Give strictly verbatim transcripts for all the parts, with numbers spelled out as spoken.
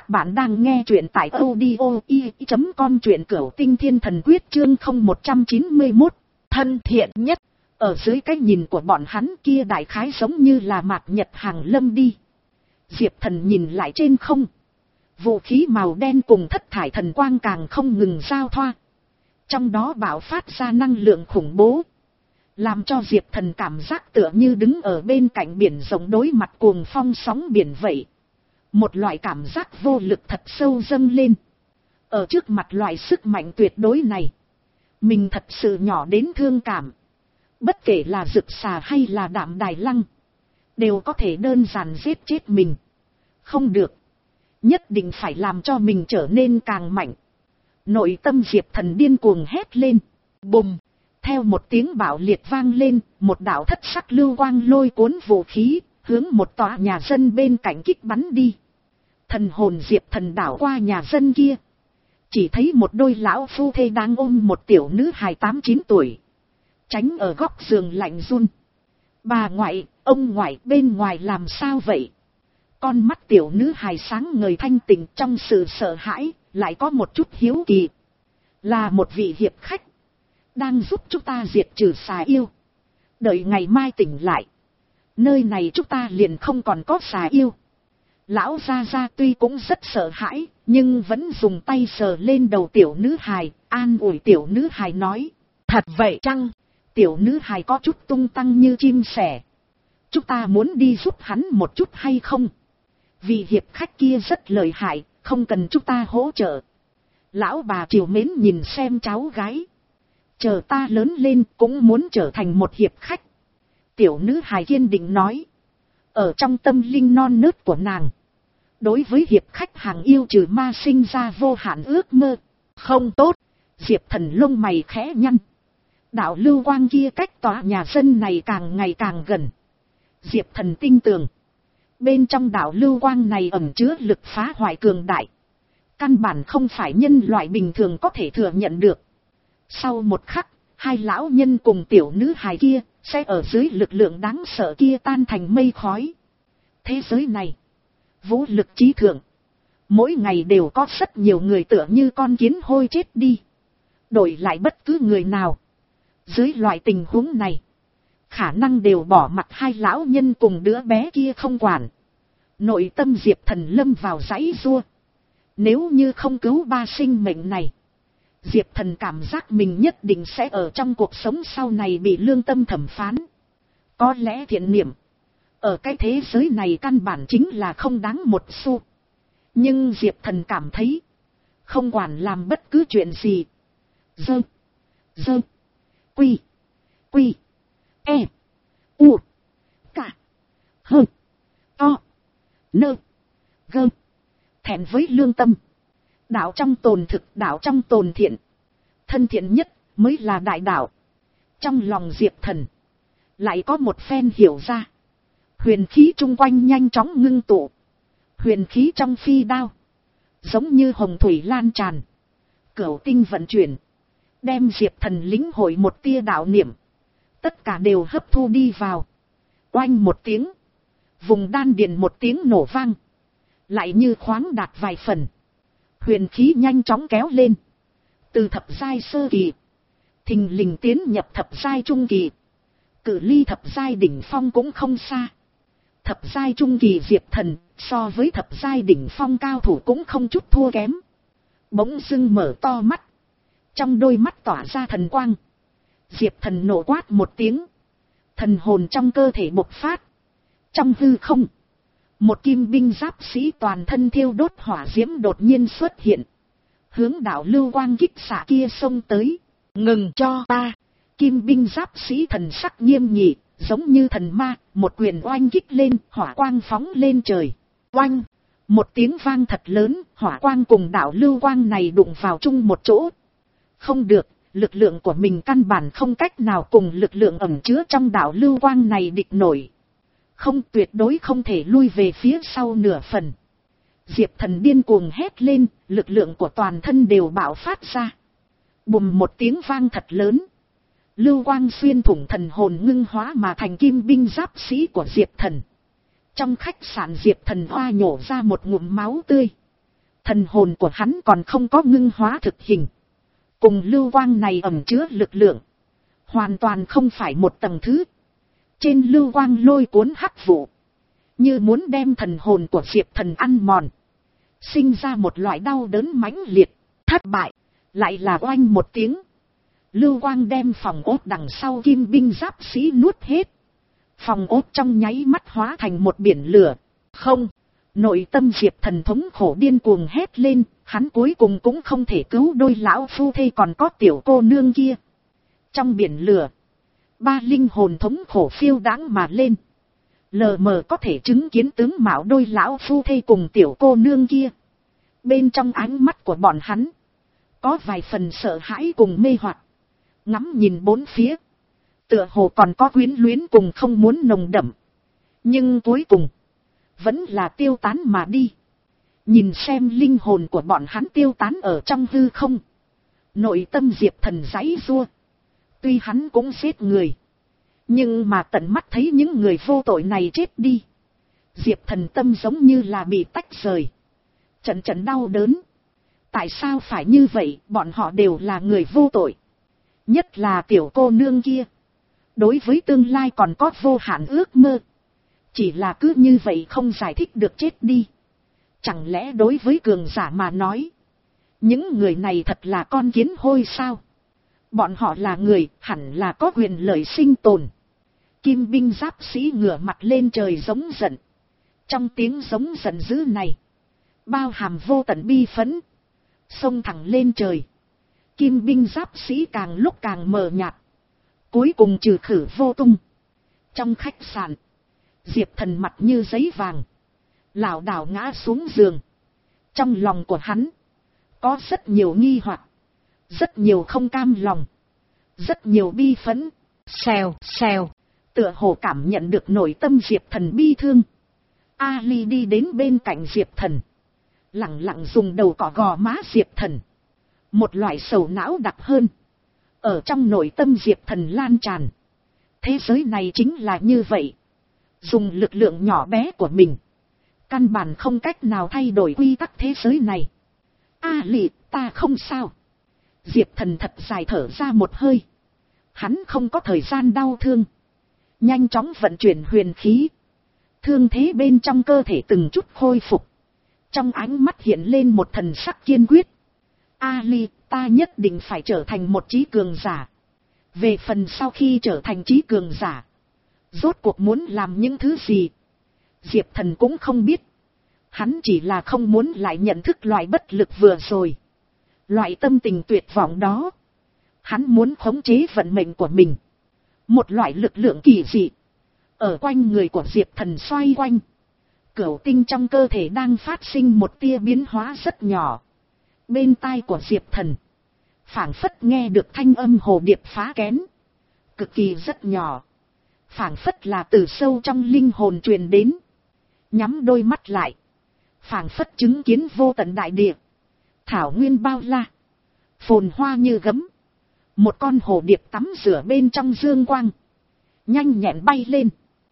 Các bạn đang nghe truyện tại audio i chấm com, truyện Cửu Tinh Thiên Thần Quyết chương không một trăm chín mươi mốt, thân thiện nhất. Ở dưới cái nhìn của bọn hắn kia đại khái giống như là Mạc Nhật Hàng Lâm đi. Diệp Thần nhìn lại trên không. Vũ khí màu đen cùng thất thải thần quang càng không ngừng giao thoa. Trong đó bạo phát ra năng lượng khủng bố. Làm cho Diệp Thần cảm giác tựa như đứng ở bên cạnh biển rộng đối mặt cuồng phong sóng biển vậy. Một loại cảm giác vô lực thật sâu dâng lên. Ở trước mặt loại sức mạnh tuyệt đối này, mình thật sự nhỏ đến thương cảm. Bất kể là Dực Xà hay là Đạm Đài Lăng, đều có thể đơn giản giết chết mình. Không được. Nhất định phải làm cho mình trở nên càng mạnh. Nội tâm Diệp Thần điên cuồng hét lên. Bùm. Theo một tiếng bạo liệt vang lên, một đạo thất sắc lưu quang lôi cuốn vũ khí, hướng một tòa nhà dân bên cạnh kích bắn đi. Thần hồn Diệp Thần đảo qua nhà dân kia. Chỉ thấy một đôi lão phu thê đang ôm một tiểu nữ hài tám chín tuổi. Tránh ở góc giường lạnh run. Bà ngoại, ông ngoại bên ngoài làm sao vậy? Con mắt tiểu nữ hài sáng ngời thanh tỉnh, trong sự sợ hãi, lại có một chút hiếu kỳ. Là một vị hiệp khách. Đang giúp chúng ta diệt trừ xà yêu. Đợi ngày mai tỉnh lại. Nơi này chúng ta liền không còn có xà yêu. Lão gia gia tuy cũng rất sợ hãi, nhưng vẫn dùng tay sờ lên đầu tiểu nữ hài, an ủi tiểu nữ hài nói. Thật vậy chăng? Tiểu nữ hài có chút tung tăng như chim sẻ. Chúng ta muốn đi giúp hắn một chút hay không? Vì hiệp khách kia rất lợi hại, không cần chúng ta hỗ trợ. Lão bà trìu mến nhìn xem cháu gái. Chờ ta lớn lên cũng muốn trở thành một hiệp khách. Tiểu nữ hài kiên định nói. Ở trong tâm linh non nớt của nàng, đối với hiệp khách hàng yêu trừ ma sinh ra vô hạn ước mơ. Không tốt. Diệp Thần lông mày khẽ nhăn. Đạo lưu quang kia cách tòa nhà dân này càng ngày càng gần. Diệp Thần tin tưởng, bên trong đạo lưu quang này ẩn chứa lực phá hoại cường đại. Căn bản không phải nhân loại bình thường có thể thừa nhận được. Sau một khắc, hai lão nhân cùng tiểu nữ hài kia sẽ ở dưới lực lượng đáng sợ kia tan thành mây khói. Thế giới này, vũ lực trí thượng. Mỗi ngày đều có rất nhiều người tựa như con kiến hôi chết đi. Đổi lại bất cứ người nào. Dưới loại tình huống này, khả năng đều bỏ mặc hai lão nhân cùng đứa bé kia không quản. Nội tâm Diệp Thần lâm vào giãy giụa. Nếu như không cứu ba sinh mệnh này, Diệp Thần cảm giác mình nhất định sẽ ở trong cuộc sống sau này bị lương tâm thẩm phán. Có lẽ thiện niệm ở cái thế giới này căn bản chính là không đáng một xu. Nhưng Diệp Thần cảm thấy, không quản làm bất cứ chuyện gì, dơ, dơ, quy, quy, e, u, cả, hơ, to, nơ, gơ, thẹn với lương tâm. Đạo trong tồn thực, đạo trong tồn thiện. Thân thiện nhất mới là đại đạo. Trong lòng Diệp Thần lại có một phen hiểu ra. Huyền khí chung quanh nhanh chóng ngưng tụ. Huyền khí trong phi đao, giống như hồng thủy lan tràn. Cửu tinh vận chuyển, đem Diệp Thần lĩnh hội một tia đạo niệm. Tất cả đều hấp thu đi vào. Oanh một tiếng, vùng đan điền một tiếng nổ vang. Lại như khoáng đạt vài phần. Huyền khí nhanh chóng kéo lên. Từ thập giai sơ kỳ, thình lình tiến nhập thập giai trung kỳ. Cự ly thập giai đỉnh phong cũng không xa. Thập giai trung kỳ Diệp Thần so với thập giai đỉnh phong cao thủ cũng không chút thua kém. Bỗng dưng mở to mắt. Trong đôi mắt tỏa ra thần quang. Diệp Thần nổ quát một tiếng. Thần hồn trong cơ thể bộc phát. Trong hư không, một kim binh giáp sĩ toàn thân thiêu đốt hỏa diễm đột nhiên xuất hiện. Hướng đạo lưu quang kích xạ kia xông tới. Ngừng cho ta. Kim binh giáp sĩ thần sắc nghiêm nghị, giống như thần ma, một quyền oanh kích lên, hỏa quang phóng lên trời. Oanh! Một tiếng vang thật lớn, hỏa quang cùng đạo lưu quang này đụng vào chung một chỗ. Không được, lực lượng của mình căn bản không cách nào cùng lực lượng ẩn chứa trong đạo lưu quang này địch nổi. Không, tuyệt đối không thể lui về phía sau nửa phần. Diệp Thần điên cuồng hét lên, lực lượng của toàn thân đều bạo phát ra. Bùm một tiếng vang thật lớn. Lưu quang xuyên thủng thần hồn ngưng hóa mà thành kim binh giáp sĩ của Diệp Thần. Trong khách sạn Diệp Thần hoa nhổ ra một ngụm máu tươi. Thần hồn của hắn còn không có ngưng hóa thực hình. Cùng lưu quang này ẩn chứa lực lượng. Hoàn toàn không phải một tầng thứ. Trên lưu quang lôi cuốn hắc vụ. Như muốn đem thần hồn của Diệp Thần ăn mòn. Sinh ra một loại đau đớn mãnh liệt. Thất bại. Lại là oanh một tiếng. Lưu quang đem phòng ốt đằng sau kim binh giáp sĩ nuốt hết. Phòng ốt trong nháy mắt hóa thành một biển lửa. Không. Nội tâm Diệp Thần thống khổ điên cuồng hét lên. Hắn cuối cùng cũng không thể cứu đôi lão phu thê còn có tiểu cô nương kia. Trong biển lửa. Ba linh hồn thống khổ phiêu đãng mà lên. Lờ mờ có thể chứng kiến tướng mạo đôi lão phu thê cùng tiểu cô nương kia. Bên trong ánh mắt của bọn hắn. Có vài phần sợ hãi cùng mê hoặc. Ngắm nhìn bốn phía. Tựa hồ còn có quyến luyến cùng không muốn nồng đậm. Nhưng cuối cùng. Vẫn là tiêu tán mà đi. Nhìn xem linh hồn của bọn hắn tiêu tán ở trong hư không. Nội tâm Diệp Thần giãy giụa. Tuy hắn cũng giết người. Nhưng mà tận mắt thấy những người vô tội này chết đi. Diệp Thần tâm giống như là bị tách rời. Trận trận đau đớn. Tại sao phải như vậy, bọn họ đều là người vô tội. Nhất là tiểu cô nương kia. Đối với tương lai còn có vô hạn ước mơ. Chỉ là cứ như vậy không giải thích được chết đi. Chẳng lẽ đối với cường giả mà nói. Những người này thật là con kiến hôi sao? Bọn họ là người, hẳn là có quyền lợi sinh tồn. Kim binh giáp sĩ ngửa mặt lên trời giống giận. Trong tiếng giống giận dữ này. Bao hàm vô tận bi phẫn. Xông thẳng lên trời. Kim binh giáp sĩ càng lúc càng mờ nhạt. Cuối cùng trừ khử vô tung. Trong khách sạn. Diệp Thần mặt như giấy vàng. Lảo đảo ngã xuống giường. Trong lòng của hắn. Có rất nhiều nghi hoặc. Rất nhiều không cam lòng. Rất nhiều bi phẫn. Xèo xèo. Tựa hồ cảm nhận được nội tâm Diệp Thần bi thương. Ali đi đến bên cạnh Diệp Thần. Lặng lặng dùng đầu cọ gò má Diệp Thần. Một loại sầu não đặc hơn. Ở trong nội tâm Diệp Thần lan tràn. Thế giới này chính là như vậy. Dùng lực lượng nhỏ bé của mình. Căn bản không cách nào thay đổi quy tắc thế giới này. A lị, ta không sao. Diệp Thần thật dài thở ra một hơi. Hắn không có thời gian đau thương. Nhanh chóng vận chuyển huyền khí. Thương thế bên trong cơ thể từng chút khôi phục. Trong ánh mắt hiện lên một thần sắc kiên quyết. Ali, ta nhất định phải trở thành một trí cường giả. Về phần sau khi trở thành trí cường giả. Rốt cuộc muốn làm những thứ gì. Diệp Thần cũng không biết. Hắn chỉ là không muốn lại nhận thức loại bất lực vừa rồi. Loại tâm tình tuyệt vọng đó. Hắn muốn khống chế vận mệnh của mình. Một loại lực lượng kỳ dị. Ở quanh người của Diệp Thần xoay quanh. Cửu tinh trong cơ thể đang phát sinh một tia biến hóa rất nhỏ. Bên tai của Diệp Thần. Phảng phất nghe được thanh âm hồ điệp phá kén. Cực kỳ rất nhỏ. Phảng phất là từ sâu trong linh hồn truyền đến. Nhắm đôi mắt lại. Phảng phất chứng kiến vô tận đại địa. Thảo nguyên bao la. Phồn hoa như gấm. Một con hồ điệp tắm rửa bên trong dương quang. Nhanh nhẹn bay lên.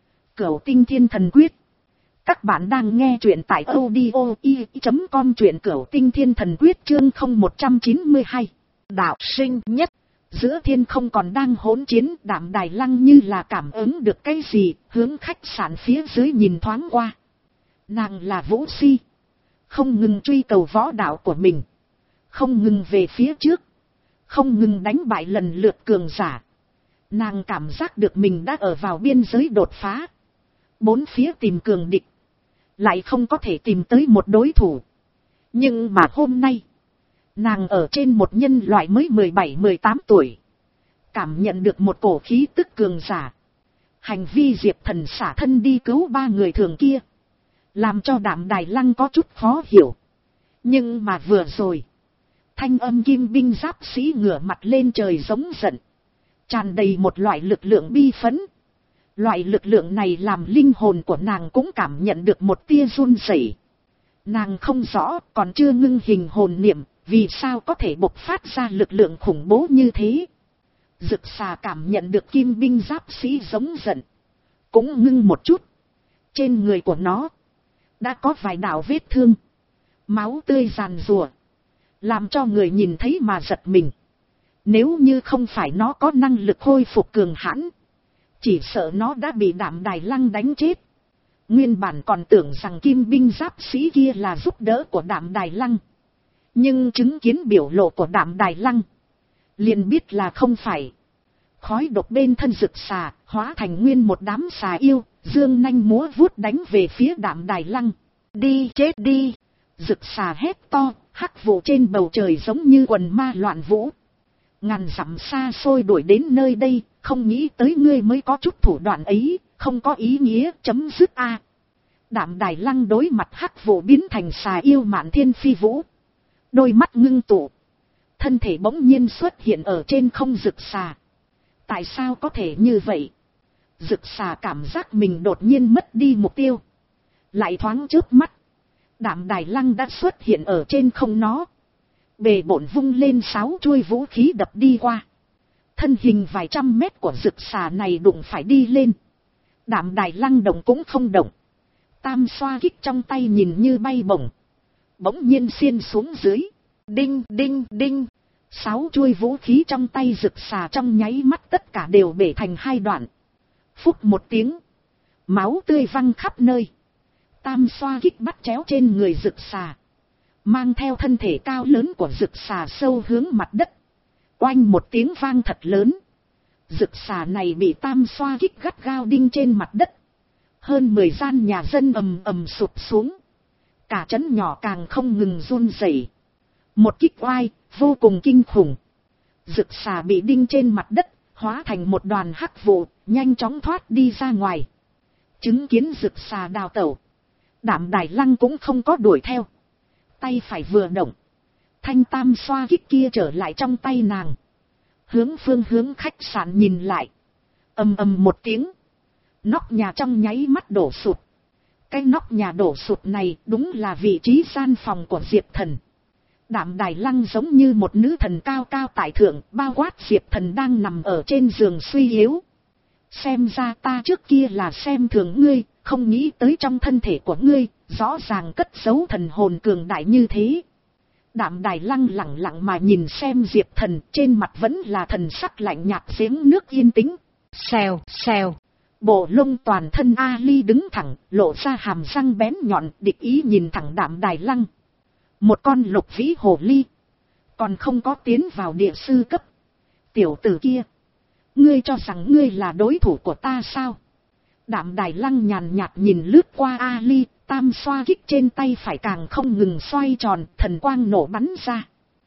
Cửu tinh thiên thần quyết. Các bạn đang nghe truyện tại audio i chấm com truyện Cửu tinh thiên thần quyết chương không một chín hai. Đạo sinh nhất. Giữa thiên không còn đang hỗn chiến, Đạm Đài Lăng như là cảm ứng được cái gì, hướng khách sạn phía dưới nhìn thoáng qua. Nàng là Vũ Si. Không ngừng truy cầu võ đạo của mình. Không ngừng về phía trước. Không ngừng đánh bại lần lượt cường giả. Nàng cảm giác được mình đã ở vào biên giới đột phá. Bốn phía tìm cường địch. Lại không có thể tìm tới một đối thủ. Nhưng mà hôm nay. Nàng ở trên một nhân loại mới mười bảy mười tám tuổi. Cảm nhận được một cổ khí tức cường giả. Hành vi Diệp Thần xả thân đi cứu ba người thường kia. Làm cho Đạm Đài Lăng có chút khó hiểu. Nhưng mà vừa rồi. Thanh âm kim binh giáp sĩ ngửa mặt lên trời giống giận. Tràn đầy một loại lực lượng bi phẫn. Loại lực lượng này làm linh hồn của nàng cũng cảm nhận được một tia run rẩy. Nàng không rõ còn chưa ngưng hình hồn niệm. Vì sao có thể bộc phát ra lực lượng khủng bố như thế? Dực xà cảm nhận được kim binh giáp sĩ giống giận. Cũng ngưng một chút. Trên người của nó. Đã có vài đạo vết thương. máu tươi giàn rùa, làm cho người nhìn thấy mà giật mình. Nếu như không phải nó có năng lực khôi phục cường hãn, chỉ sợ nó đã bị Đạm Đài Lăng đánh chết. Nguyên bản còn tưởng rằng kim binh giáp sĩ kia là giúp đỡ của Đạm Đài Lăng, nhưng chứng kiến biểu lộ của Đạm Đài Lăng, liền biết là không phải. Khói độc bên thân rực xà hóa thành nguyên một đám xà yêu, dương nanh múa vuốt đánh về phía Đạm Đài Lăng. Đi chết đi! Rực xà hét to, hắc vụ trên bầu trời giống như quần ma loạn vũ. Ngàn dặm xa xôi đuổi đến nơi đây, không nghĩ tới ngươi mới có chút thủ đoạn ấy, không có ý nghĩa, chấm dứt a. À. Đạm Đài Lăng đối mặt hắc vụ biến thành xà yêu Mạn Thiên Phi Vũ. Đôi mắt ngưng tụ, thân thể bỗng nhiên xuất hiện ở trên không rực xà. Tại sao có thể như vậy? Rực xà cảm giác mình đột nhiên mất đi mục tiêu. Lại thoáng chớp mắt, Đạm Đài Lăng đã xuất hiện ở trên không nó. Bề bộn vung lên sáu chuôi vũ khí đập đi qua. Thân hình vài trăm mét của rực xà này đụng phải đi lên. Đạm Đài Lăng động cũng không động. Tam xoa kích trong tay nhìn như bay bổng. Bỗng nhiên xiên xuống dưới. Đinh đinh đinh. Sáu chuôi vũ khí trong tay rực xà trong nháy mắt tất cả đều bể thành hai đoạn. Phúc một tiếng. Máu tươi văng khắp nơi. Tam xoa kích bắt chéo trên người rực xà. Mang theo thân thể cao lớn của rực xà sâu hướng mặt đất. Oanh một tiếng vang thật lớn. Rực xà này bị tam xoa kích gắt gao đinh trên mặt đất. Hơn mười gian nhà dân ầm ầm sụp xuống. Cả trấn nhỏ càng không ngừng run rẩy. Một kích oai, vô cùng kinh khủng. Rực xà bị đinh trên mặt đất, hóa thành một đoàn hắc vụ, nhanh chóng thoát đi ra ngoài. Chứng kiến rực xà đào tẩu. Đạm Đài Lăng cũng không có đuổi theo. Tay phải vừa động. Thanh tam xoa kích kia trở lại trong tay nàng. Hướng phương hướng khách sạn nhìn lại. Ầm ầm một tiếng. Nóc nhà trong nháy mắt đổ sụt. Cái nóc nhà đổ sụt này đúng là vị trí gian phòng của Diệp Thần. Đạm Đài Lăng giống như một nữ thần cao cao tại thượng, bao quát Diệp Thần đang nằm ở trên giường suy yếu. Xem ra ta trước kia là xem thường ngươi, không nghĩ tới trong thân thể của ngươi, rõ ràng cất giấu thần hồn cường đại như thế. Đạm Đài Lăng lặng lặng mà nhìn xem Diệp Thần, trên mặt vẫn là thần sắc lạnh nhạt giếng nước yên tĩnh. Xèo, xèo. Bộ lông toàn thân Ali đứng thẳng, lộ ra hàm răng bén nhọn, địch ý nhìn thẳng Đạm Đài Lăng. Một con lục vĩ hồ ly. Còn không có tiến vào địa sư cấp. Tiểu tử kia. Ngươi cho rằng ngươi là đối thủ của ta sao? Đạm Đài Lăng nhàn nhạt nhìn lướt qua Ali, tam xoa kích trên tay phải càng không ngừng xoay tròn, thần quang nổ bắn ra.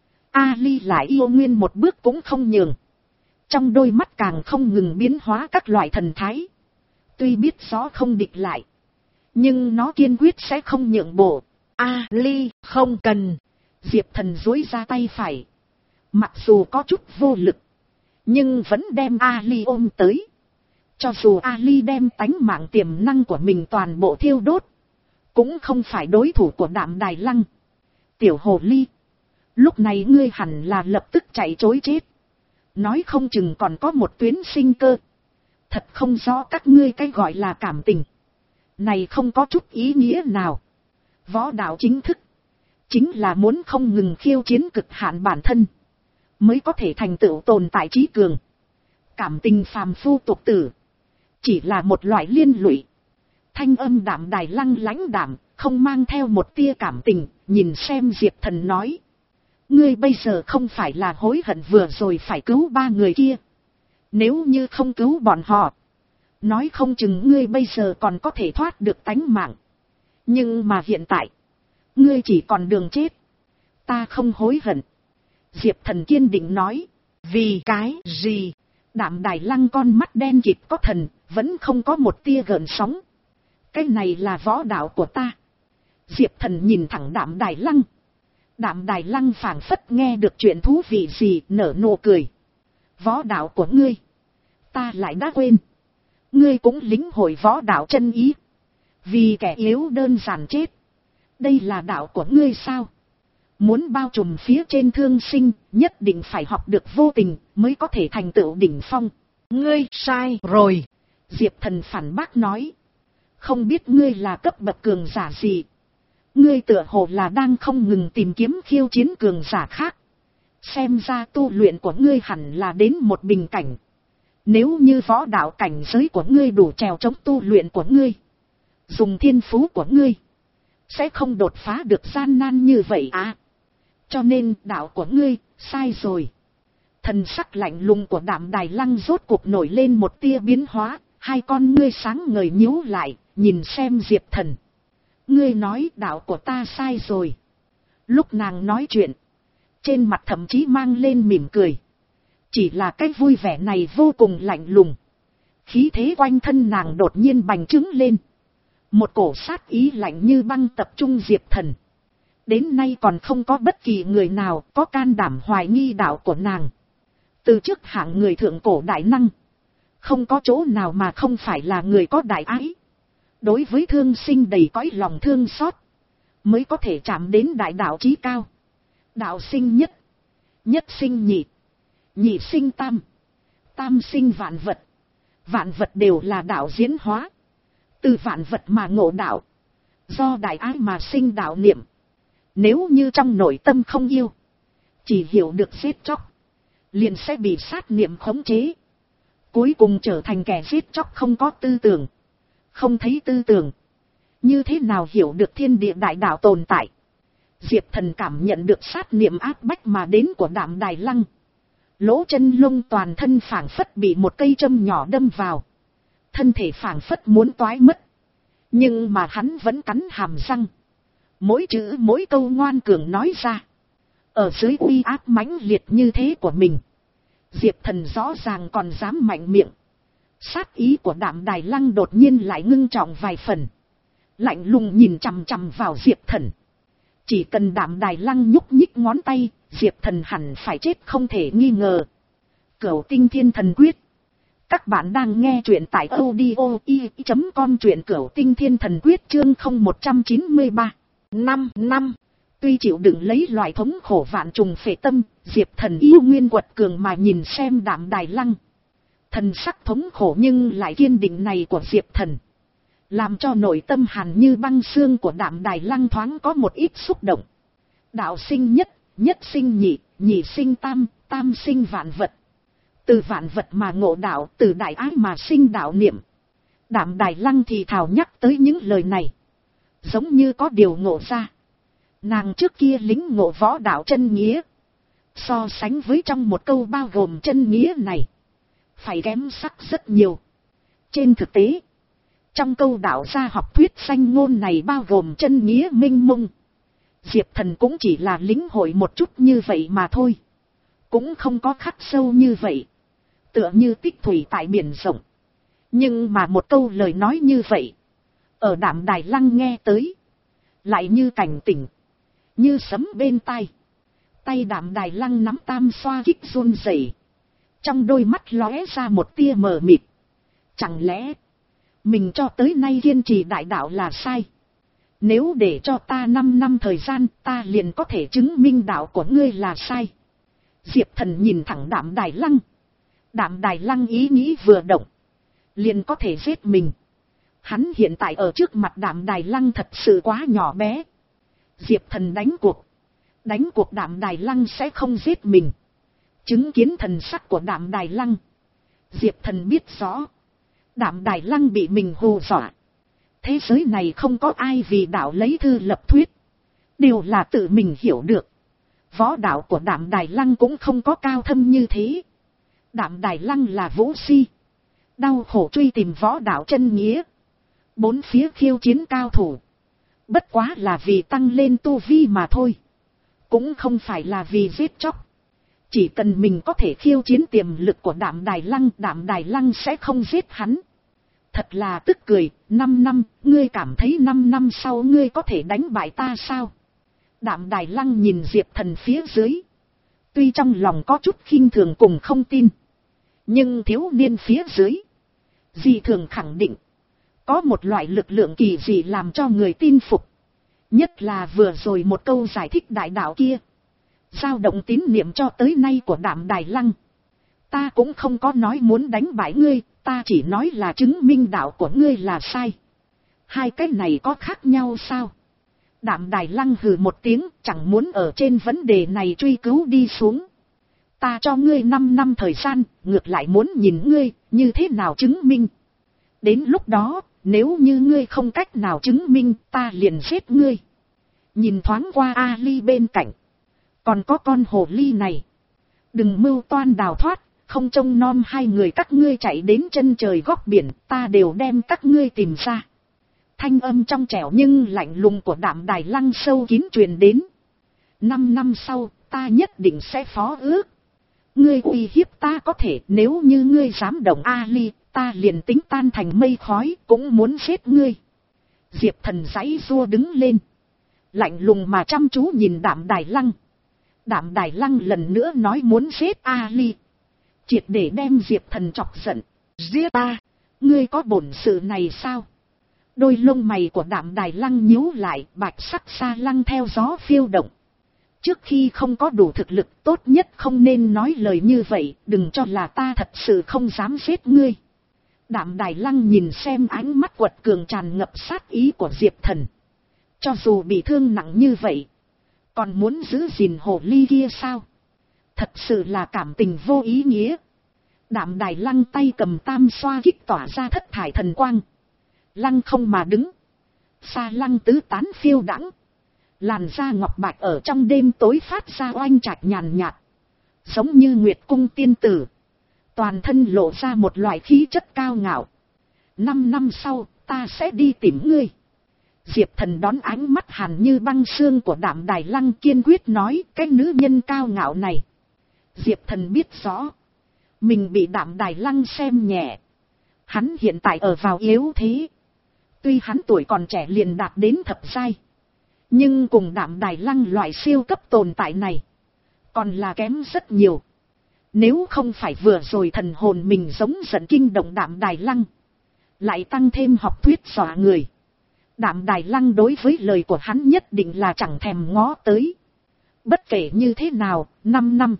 Ali lại yêu nguyên một bước cũng không nhường. Trong đôi mắt càng không ngừng biến hóa các loại thần thái. Tuy biết rõ không địch lại, nhưng nó kiên quyết sẽ không nhượng bộ. Ali, không cần. Diệp Thần duỗi ra tay phải. Mặc dù có chút vô lực, nhưng vẫn đem Ali ôm tới. Cho dù Ali đem tánh mạng tiềm năng của mình toàn bộ thiêu đốt, cũng không phải đối thủ của Đạm Đài Lăng. Tiểu hồ ly, lúc này ngươi hẳn là lập tức chạy trối chết. Nói không chừng còn có một tuyến sinh cơ. Thật không rõ các ngươi cái gọi là cảm tình này không có chút ý nghĩa nào. Võ đạo chính thức chính là muốn không ngừng khiêu chiến cực hạn bản thân, mới có thể thành tựu tồn tại trí cường. Cảm tình phàm phu tục tử chỉ là một loại liên lụy. Thanh âm Đạm Đài Lăng lãnh đạm, không mang theo một tia cảm tình, nhìn xem Diệp Thần nói. Ngươi bây giờ không phải là hối hận vừa rồi phải cứu ba người kia. Nếu như không cứu bọn họ, nói không chừng ngươi bây giờ còn có thể thoát được tánh mạng. Nhưng mà hiện tại, ngươi chỉ còn đường chết. Ta không hối hận. Diệp Thần kiên định nói. Vì cái gì? Đạm Đài Lăng con mắt đen kịt có thần, vẫn không có một tia gợn sóng. Cái này là võ đạo của ta. Diệp Thần nhìn thẳng Đạm Đài Lăng. Đạm Đài Lăng phảng phất nghe được chuyện thú vị gì, nở nụ cười. Võ đạo của ngươi, ta lại đã quên. Ngươi cũng lĩnh hội võ đạo chân ý. Vì kẻ yếu đơn giản chết. Đây là đạo của ngươi sao? Muốn bao trùm phía trên thương sinh, nhất định phải học được vô tình, mới có thể thành tựu đỉnh phong. Ngươi sai rồi. Diệp Thần phản bác nói. Không biết ngươi là cấp bậc cường giả gì, Ngươi tựa hồ là đang không ngừng tìm kiếm khiêu chiến cường giả khác. Xem ra tu luyện của ngươi hẳn là đến một bình cảnh. Nếu như võ đạo cảnh giới của ngươi đủ trèo chống tu luyện của ngươi, dùng thiên phú của ngươi, sẽ không đột phá được gian nan như vậy à. Cho nên đạo của ngươi, sai rồi. Thần sắc lạnh lùng của Đạm Đài Lăng rốt cuộc nổi lên một tia biến hóa, hai con ngươi sáng ngời nhíu lại, nhìn xem Diệp Thần. Ngươi nói đạo của ta sai rồi. Lúc nàng nói chuyện, trên mặt thậm chí mang lên mỉm cười. Chỉ là cái vui vẻ này vô cùng lạnh lùng. Khí thế quanh thân nàng đột nhiên bành trướng lên. Một cổ sát ý lạnh như băng tập trung Diệp Thần. Đến nay còn không có bất kỳ người nào có can đảm hoài nghi đạo của nàng. Từ trước hạng người thượng cổ đại năng, không có chỗ nào mà không phải là người có đại ái. Đối với thương sinh đầy cõi lòng thương xót, mới có thể chạm đến đại đạo chí cao. Đạo sinh nhất, nhất sinh nhị, nhị sinh tam, tam sinh vạn vật. Vạn vật đều là đạo diễn hóa. Từ vạn vật mà ngộ đạo, do đại ái mà sinh đạo niệm. Nếu như trong nội tâm không yêu, chỉ hiểu được giết chóc, liền sẽ bị sát niệm khống chế. Cuối cùng trở thành kẻ giết chóc không có tư tưởng. Không thấy tư tưởng, như thế nào hiểu được thiên địa đại đạo tồn tại. Diệp Thần cảm nhận được sát niệm áp bách mà đến của Đạm Đài Lăng. Lỗ chân lông toàn thân phảng phất bị một cây châm nhỏ đâm vào. Thân thể phảng phất muốn toái mất. Nhưng mà hắn vẫn cắn hàm răng. Mỗi chữ mỗi câu ngoan cường nói ra. Ở dưới uy áp mãnh liệt như thế của mình, Diệp Thần rõ ràng còn dám mạnh miệng. Sát ý của Đạm Đài Lăng đột nhiên lại ngưng trọng vài phần. Lạnh lùng nhìn chằm chằm vào Diệp Thần. Chỉ cần Đạm Đài Lăng nhúc nhích ngón tay, Diệp Thần hẳn phải chết không thể nghi ngờ. Cửu Tinh Thiên Thần Quyết. Các bạn đang nghe truyện tại audio i chấm com, truyện Cửu Tinh Thiên Thần Quyết chương không một chín ba. Năm năm. Tuy chịu đựng lấy loại thống khổ vạn trùng phệ tâm, Diệp Thần yêu nguyên quật cường mà nhìn xem Đạm Đài Lăng. Thần sắc thống khổ nhưng lại kiên định này của Diệp Thần, làm cho nội tâm hàn như băng xương của Đạm Đài Lăng thoáng có một ít xúc động. Đạo sinh nhất, nhất sinh nhị, nhị sinh tam, tam sinh vạn vật. Từ vạn vật mà ngộ đạo, từ đại ái mà sinh đạo niệm. Đạm Đài Lăng thì thào nhắc tới những lời này, giống như có điều ngộ ra. Nàng trước kia lính ngộ võ đạo chân nghĩa, so sánh với trong một câu bao gồm chân nghĩa này, phải kém sắc rất nhiều. Trên thực tế, trong câu đạo gia học thuyết sanh ngôn này bao gồm chân nghĩa minh mông, Diệp Thần cũng chỉ là lĩnh hội một chút như vậy mà thôi, cũng không có khắc sâu như vậy, tựa như tích thủy tại biển rộng. Nhưng mà một câu lời nói như vậy, ở Đạm Đài Lăng nghe tới, lại như cảnh tỉnh, như sấm bên tai. Tay Đạm Đài Lăng nắm tam xoa kích run rẩy, trong đôi mắt lóe ra một tia mờ mịt. Chẳng lẽ mình cho tới nay kiên trì đại đạo là sai? Nếu để cho ta năm năm thời gian, ta liền có thể chứng minh đạo của ngươi là sai. Diệp Thần nhìn thẳng Đạm Đài Lăng. Đạm Đài Lăng ý nghĩ vừa động, liền có thể giết mình. Hắn hiện tại ở trước mặt Đạm Đài Lăng thật sự quá nhỏ bé. Diệp Thần đánh cuộc, đánh cuộc Đạm Đài Lăng sẽ không giết mình. Chứng kiến thần sắc của Đạm Đài Lăng, Diệp Thần biết rõ, Đạm Đài Lăng bị mình hù dọa. Thế giới này không có ai vì đạo lấy thư lập thuyết, đều là tự mình hiểu được. Võ đạo của Đạm Đài Lăng cũng không có cao thâm như thế. Đạm Đài Lăng là vũ si, đau khổ truy tìm võ đạo chân nghĩa, bốn phía khiêu chiến cao thủ, bất quá là vì tăng lên tu vi mà thôi, cũng không phải là vì giết chóc. Chỉ cần mình có thể khiêu chiến tiềm lực của Đạm Đài Lăng, Đạm Đài Lăng sẽ không giết hắn. Thật là tức cười, năm năm, ngươi cảm thấy năm năm sau ngươi có thể đánh bại ta sao? Đạm Đài Lăng nhìn Diệp Thần phía dưới, tuy trong lòng có chút khinh thường cùng không tin, nhưng thiếu niên phía dưới dị thường khẳng định, có một loại lực lượng kỳ dị làm cho người tin phục. Nhất là vừa rồi một câu giải thích đại đạo kia, dao động tín niệm cho tới nay của Đạm Đài Lăng. Ta cũng không có nói muốn đánh bại ngươi, ta chỉ nói là chứng minh đạo của ngươi là sai. Hai cái này có khác nhau sao? Đạm Đài Lăng hừ một tiếng, chẳng muốn ở trên vấn đề này truy cứu đi xuống. Ta cho ngươi năm năm thời gian, ngược lại muốn nhìn ngươi, như thế nào chứng minh. Đến lúc đó, nếu như ngươi không cách nào chứng minh, ta liền giết ngươi. Nhìn thoáng qua Ali bên cạnh. Còn có con hồ ly này. Đừng mưu toan đào thoát, không trông nom hai người các ngươi chạy đến chân trời góc biển, ta đều đem các ngươi tìm ra. Thanh âm trong trẻo nhưng lạnh lùng của Đạm Đài Lăng sâu kín truyền đến. Năm năm sau, ta nhất định sẽ phó ước. Ngươi uy hiếp ta có thể, nếu như ngươi dám động Ali, ta liền tính tan thành mây khói, cũng muốn giết ngươi. Diệp Thần giãy giụa đứng lên. Lạnh lùng mà chăm chú nhìn Đạm Đài Lăng. Đạm Đài Lăng lần nữa nói muốn giết Ali. Triệt để đem Diệp Thần chọc giận. Giết ta, ngươi có bổn sự này sao? Đôi lông mày của Đạm Đài Lăng nhíu lại, bạch sắc xa lăng theo gió phiêu động. Trước khi không có đủ thực lực, tốt nhất không nên nói lời như vậy, đừng cho là ta thật sự không dám giết ngươi. Đạm Đài Lăng nhìn xem ánh mắt quật cường tràn ngập sát ý của Diệp Thần. Cho dù bị thương nặng như vậy, còn muốn giữ gìn hồ ly kia sao? Thật sự là cảm tình vô ý nghĩa. Đạm Đài Lăng tay cầm tam xoa kích tỏa ra thất thải thần quang. Lăng không mà đứng. Xa lăng tứ tán phiêu đãng. Làn da ngọc bạch ở trong đêm tối phát ra oanh trạch nhàn nhạt. Giống như nguyệt cung tiên tử. Toàn thân lộ ra một loại khí chất cao ngạo. Năm năm sau, ta sẽ đi tìm ngươi. Diệp Thần đón ánh mắt hàn như băng xương của Đạm Đài Lăng, kiên quyết nói, cái nữ nhân cao ngạo này. Diệp Thần biết rõ. Mình bị Đạm Đài Lăng xem nhẹ. Hắn hiện tại ở vào yếu thế. Tuy hắn tuổi còn trẻ liền đạt đến thập giai. Nhưng cùng Đạm Đài Lăng loại siêu cấp tồn tại này. Còn là kém rất nhiều. Nếu không phải vừa rồi thần hồn mình giống giận kinh động Đạm Đài Lăng. Lại tăng thêm học thuyết dọa người. Đạm Đài Lăng đối với lời của hắn nhất định là chẳng thèm ngó tới. Bất kể như thế nào, năm năm.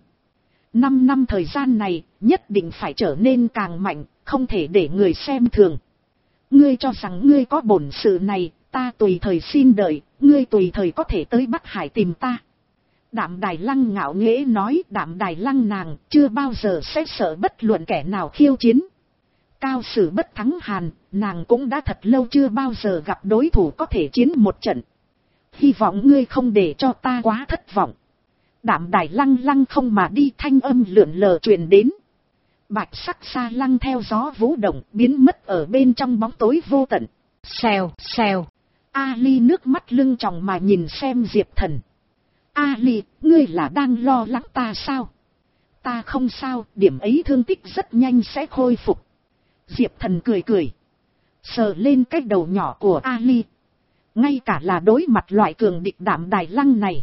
Năm năm thời gian này, nhất định phải trở nên càng mạnh, không thể để người xem thường. Ngươi cho rằng ngươi có bổn sự này, ta tùy thời xin đợi, ngươi tùy thời có thể tới Bắc Hải tìm ta. Đạm Đài Lăng ngạo nghễ nói, Đạm Đài Lăng nàng chưa bao giờ sẽ sợ bất luận kẻ nào khiêu chiến. Cao sử bất thắng hàn, nàng cũng đã thật lâu chưa bao giờ gặp đối thủ có thể chiến một trận. Hy vọng ngươi không để cho ta quá thất vọng. Đạm Đài Lăng lăng không mà đi, thanh âm lượn lờ truyền đến. Bạch sắc xa lăng theo gió vũ động, biến mất ở bên trong bóng tối vô tận. Xèo, xèo. Ali nước mắt lưng tròng mà nhìn xem Diệp Thần. Ali, ngươi là đang lo lắng ta sao? Ta không sao, điểm ấy thương tích rất nhanh sẽ khôi phục. Diệp Thần cười cười. Sờ lên cái đầu nhỏ của Ali. Ngay cả là đối mặt loại cường địch Đạm Đài Lăng này.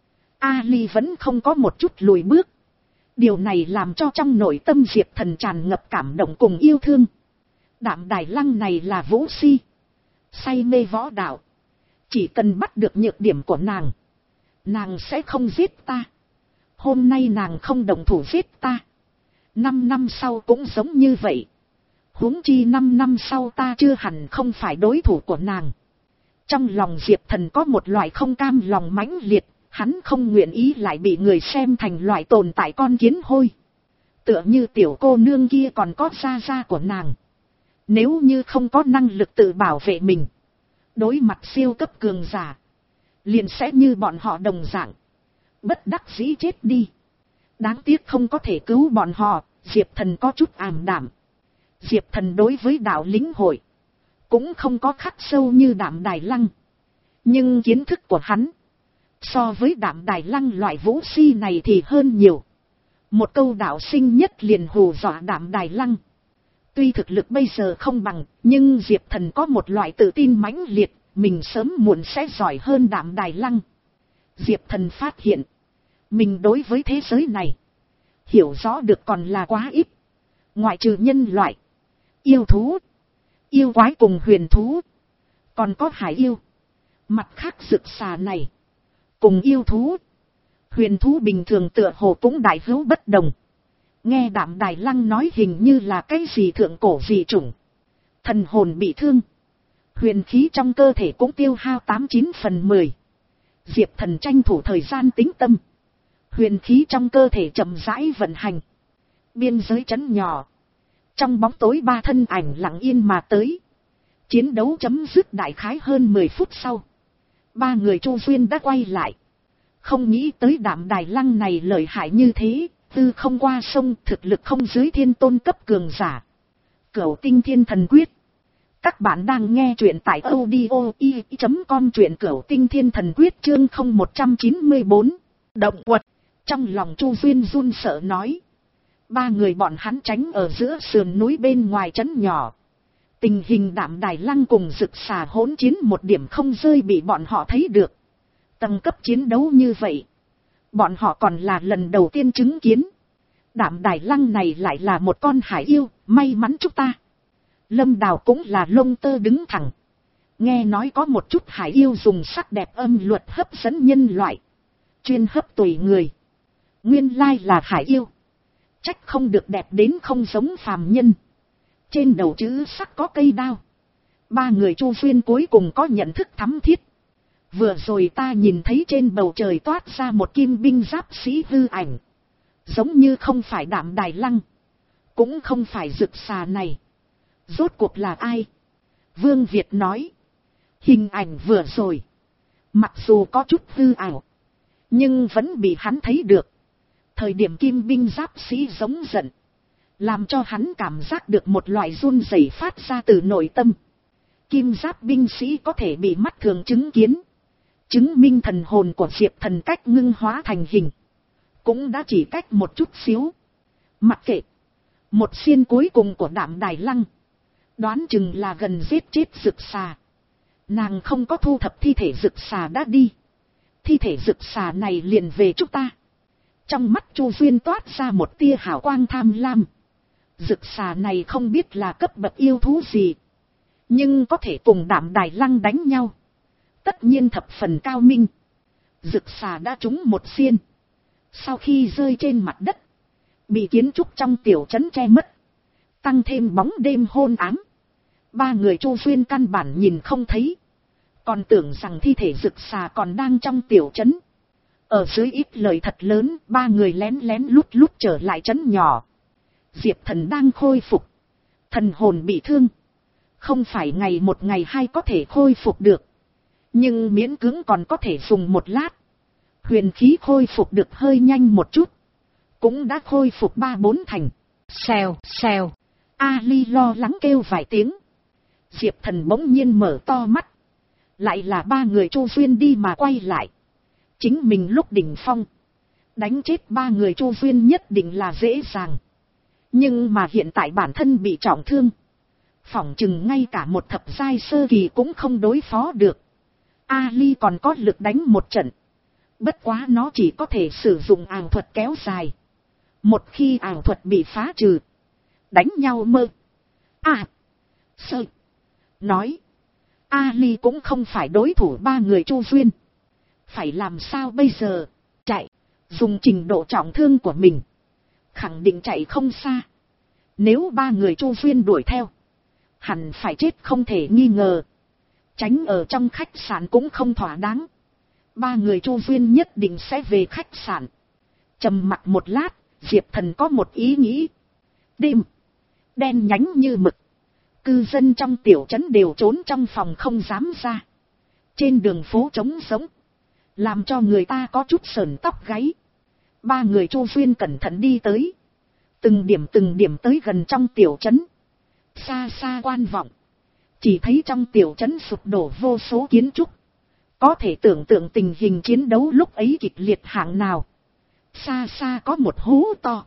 Ali vẫn không có một chút lùi bước. Điều này làm cho trong nội tâm Diệp Thần tràn ngập cảm động cùng yêu thương. Đạm Đài Lăng này là vũ si. Say mê võ đạo. Chỉ cần bắt được nhược điểm của nàng. Nàng sẽ không giết ta. Hôm nay nàng không động thủ giết ta. Năm năm sau cũng giống như vậy. Huống chi năm năm sau ta chưa hẳn không phải đối thủ của nàng. Trong lòng Diệp Thần có một loại không cam lòng mãnh liệt. Hắn không nguyện ý lại bị người xem thành loại tồn tại con kiến hôi. Tựa như tiểu cô nương kia còn có gia gia của nàng. Nếu như không có năng lực tự bảo vệ mình. Đối mặt siêu cấp cường giả. Liền sẽ như bọn họ đồng dạng. Bất đắc dĩ chết đi. Đáng tiếc không có thể cứu bọn họ. Diệp Thần có chút ảm đạm. Diệp Thần đối với đạo lĩnh hội. Cũng không có khắc sâu như Đạm Đài Lăng. Nhưng kiến thức của hắn. So với Đạm Đài Lăng loại vũ si này thì hơn nhiều. Một câu đạo sinh nhất liền hù dọa Đạm Đài Lăng. Tuy thực lực bây giờ không bằng, nhưng Diệp Thần có một loại tự tin mãnh liệt, mình sớm muộn sẽ giỏi hơn Đạm Đài Lăng. Diệp Thần phát hiện, mình đối với thế giới này, hiểu rõ được còn là quá ít. Ngoại trừ nhân loại, yêu thú, yêu quái cùng huyền thú, còn có hải yêu. Mặt khác rực xà này, cùng yêu thú, huyền thú bình thường tựa hồ cũng đại hữu bất đồng. Nghe Đạm Đài Lăng nói hình như là cái gì thượng cổ dị chủng. Thần hồn bị thương. Huyền khí trong cơ thể cũng tiêu hao tám chín phần mười. Diệp Thần tranh thủ thời gian tĩnh tâm. Huyền khí trong cơ thể chậm rãi vận hành. Biên giới trấn nhỏ. Trong bóng tối ba thân ảnh lặng yên mà tới. Chiến đấu chấm dứt đại khái hơn mười phút sau. Ba người Chu Duyên đã quay lại. Không nghĩ tới Đạm Đài Lăng này lợi hại như thế. Tư không qua sông, thực lực không dưới thiên tôn cấp cường giả. Cửu Tinh Thiên Thần Quyết. Các bạn đang nghe truyện tại audio i chấm com, truyện Cửu Tinh Thiên Thần Quyết chương không một chín bốn. Động quật. Trong lòng Chu Duyên run sợ nói. Ba người bọn hắn tránh ở giữa sườn núi bên ngoài trấn nhỏ. Tình hình Đạm Đài Lăng cùng Dực Xà hỗn chiến một điểm không rơi bị bọn họ thấy được. Tầng cấp chiến đấu như vậy. Bọn họ còn là lần đầu tiên chứng kiến. Đạm Đài Lăng này lại là một con hải yêu, may mắn chúng ta. Lâm Đào cũng là lông tơ đứng thẳng. Nghe nói có một chút hải yêu dùng sắc đẹp âm luật hấp dẫn nhân loại. Chuyên hấp tùy người. Nguyên lai là hải yêu. Trách không được đẹp đến không giống phàm nhân. Trên đầu chữ sắc có cây đao. Ba người Chu Duyên cuối cùng có nhận thức thắm thiết. Vừa rồi ta nhìn thấy trên bầu trời toát ra một kim binh giáp sĩ hư ảnh. Giống như không phải Đạm Đài Lăng. Cũng không phải Dực Xà này. Rốt cuộc là ai? Vương Việt nói. Hình ảnh vừa rồi. Mặc dù có chút hư ảo. Nhưng vẫn bị hắn thấy được. Thời điểm kim binh giáp sĩ giống giận. Làm cho hắn cảm giác được một loại run rẩy phát ra từ nội tâm. Kim giáp binh sĩ có thể bị mắt thường chứng kiến. Chứng minh thần hồn của Diệp Thần cách ngưng hóa thành hình. Cũng đã chỉ cách một chút xíu. Mặc kệ. Một xiên cuối cùng của Đạm Đài Lăng. Đoán chừng là gần giết chết Dực Xà. Nàng không có thu thập thi thể Dực Xà đã đi. Thi thể Dực Xà này liền về chúng ta. Trong mắt Chu Duyên toát ra một tia hào quang tham lam. Dực Xà này không biết là cấp bậc yêu thú gì. Nhưng có thể cùng Đạm Đài Lăng đánh nhau. Tất nhiên thập phần cao minh. Dực Xà đã trúng một xiên. Sau khi rơi trên mặt đất. Bị kiến trúc trong tiểu trấn che mất. Tăng thêm bóng đêm hôn ám. Ba người Chu Duyên căn bản nhìn không thấy. Còn tưởng rằng thi thể Dực Xà còn đang trong tiểu trấn. Ở dưới ít lời thật lớn, ba người lén lén lút lút trở lại trấn nhỏ. Diệp Thần đang khôi phục. Thần hồn bị thương. Không phải ngày một ngày hai có thể khôi phục được. Nhưng miễn cưỡng còn có thể dùng một lát. Huyền khí khôi phục được hơi nhanh một chút. Cũng đã khôi phục ba bốn thành. Xèo, xèo. Ali lo lắng kêu vài tiếng. Diệp Thần bỗng nhiên mở to mắt. Lại là ba người Chu Duyên đi mà quay lại. Chính mình lúc đỉnh phong. Đánh chết ba người Chu Duyên nhất định là dễ dàng. Nhưng mà hiện tại bản thân bị trọng thương. Phỏng chừng ngay cả một thập giai sơ kỳ cũng không đối phó được. Ali còn có lực đánh một trận. Bất quá nó chỉ có thể sử dụng ảo thuật kéo dài. Một khi ảo thuật bị phá trừ. Đánh nhau mơ. À. Sơ. Nói. Ali cũng không phải đối thủ ba người Chu Duyên. Phải làm sao bây giờ? Chạy. Dùng trình độ trọng thương của mình. Khẳng định chạy không xa. Nếu ba người Chu Duyên đuổi theo. Hẳn phải chết không thể nghi ngờ. Tránh ở trong khách sạn cũng không thỏa đáng. Ba người Chu Duyên nhất định sẽ về khách sạn. Trầm mặc một lát, Diệp Thần có một ý nghĩ. Đêm. Đen nhánh như mực. Cư dân trong tiểu trấn đều trốn trong phòng không dám ra. Trên đường phố trống rỗng. Làm cho người ta có chút sởn tóc gáy. Ba người Chu Duyên cẩn thận đi tới. Từng điểm từng điểm tới gần trong tiểu trấn. Xa xa quan vọng. Chỉ thấy trong tiểu trấn sụp đổ vô số kiến trúc. Có thể tưởng tượng tình hình chiến đấu lúc ấy kịch liệt hạng nào. Xa xa có một hố to.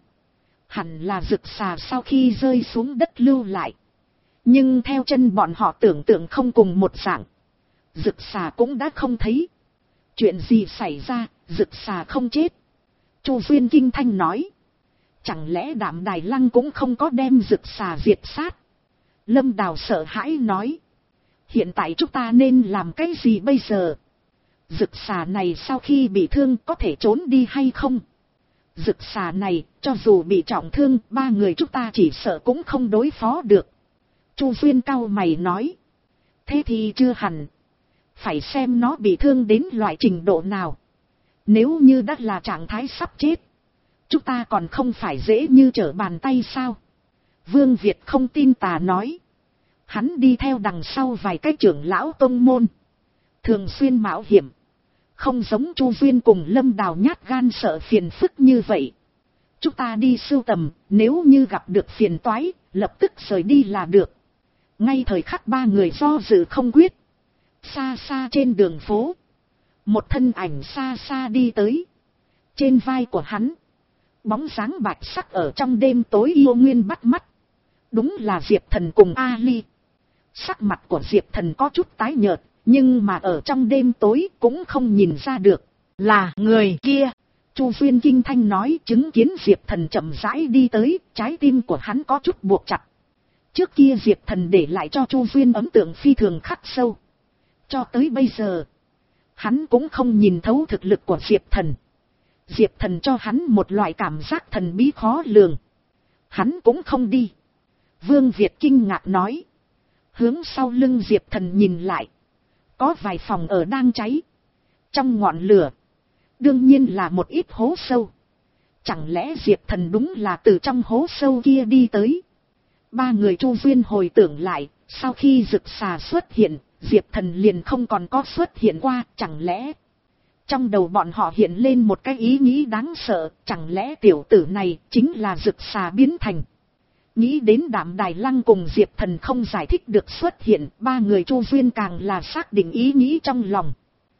Hẳn là Dực Xà sau khi rơi xuống đất lưu lại. Nhưng theo chân bọn họ tưởng tượng không cùng một dạng. Dực Xà cũng đã không thấy. Chuyện gì xảy ra, Dực Xà không chết. Chu Duyên kinh thanh nói. Chẳng lẽ Đạm Đài Lăng cũng không có đem Dực Xà diệt sát? Lâm Đào sợ hãi nói. Hiện tại chúng ta nên làm cái gì bây giờ? Dực Xà này sau khi bị thương có thể trốn đi hay không? Dực Xà này, cho dù bị trọng thương, ba người chúng ta chỉ sợ cũng không đối phó được. Chu Duyên cau mày nói. Thế thì chưa hẳn. phải xem nó bị thương đến loại trình độ nào. Nếu như đã là trạng thái sắp chết, chúng ta còn không phải dễ như trở bàn tay sao? Vương Việt không tin tà nói. Hắn đi theo đằng sau vài cái trưởng lão tông môn, thường xuyên mạo hiểm, không giống Chu Duyên cùng Lâm Đào nhát gan sợ phiền phức như vậy. Chúng ta đi sưu tầm, nếu như gặp được phiền toái, lập tức rời đi là được. Ngay thời khắc ba người do dự không quyết. Xa xa trên đường phố, một thân ảnh xa xa đi tới. Trên vai của hắn, bóng dáng bạch sắc ở trong đêm tối yêu nguyên bắt mắt. Đúng là Diệp Thần cùng Ali. Sắc mặt của Diệp Thần có chút tái nhợt, nhưng mà ở trong đêm tối cũng không nhìn ra được là người kia. Chu Duyên kinh thanh nói, chứng kiến Diệp Thần chậm rãi đi tới, trái tim của hắn có chút buộc chặt. Trước kia Diệp Thần để lại cho Chu Duyên ấn tượng phi thường khắc sâu. Cho tới bây giờ, hắn cũng không nhìn thấu thực lực của Diệp Thần. Diệp Thần cho hắn một loại cảm giác thần bí khó lường. Hắn cũng không đi. Vương Việt kinh ngạc nói. Hướng sau lưng Diệp Thần nhìn lại. Có vài phòng ở đang cháy. Trong ngọn lửa, đương nhiên là một ít hố sâu. Chẳng lẽ Diệp Thần đúng là từ trong hố sâu kia đi tới? Ba người Chu Duyên hồi tưởng lại, sau khi rực xà xuất hiện, Diệp Thần liền không còn có xuất hiện qua. Chẳng lẽ trong đầu bọn họ hiện lên một cái ý nghĩ đáng sợ, chẳng lẽ tiểu tử này chính là rực xà biến thành? Nghĩ đến Đạm Đài Lăng cùng Diệp Thần không giải thích được xuất hiện, ba người Chu Duyên càng là xác định ý nghĩ trong lòng.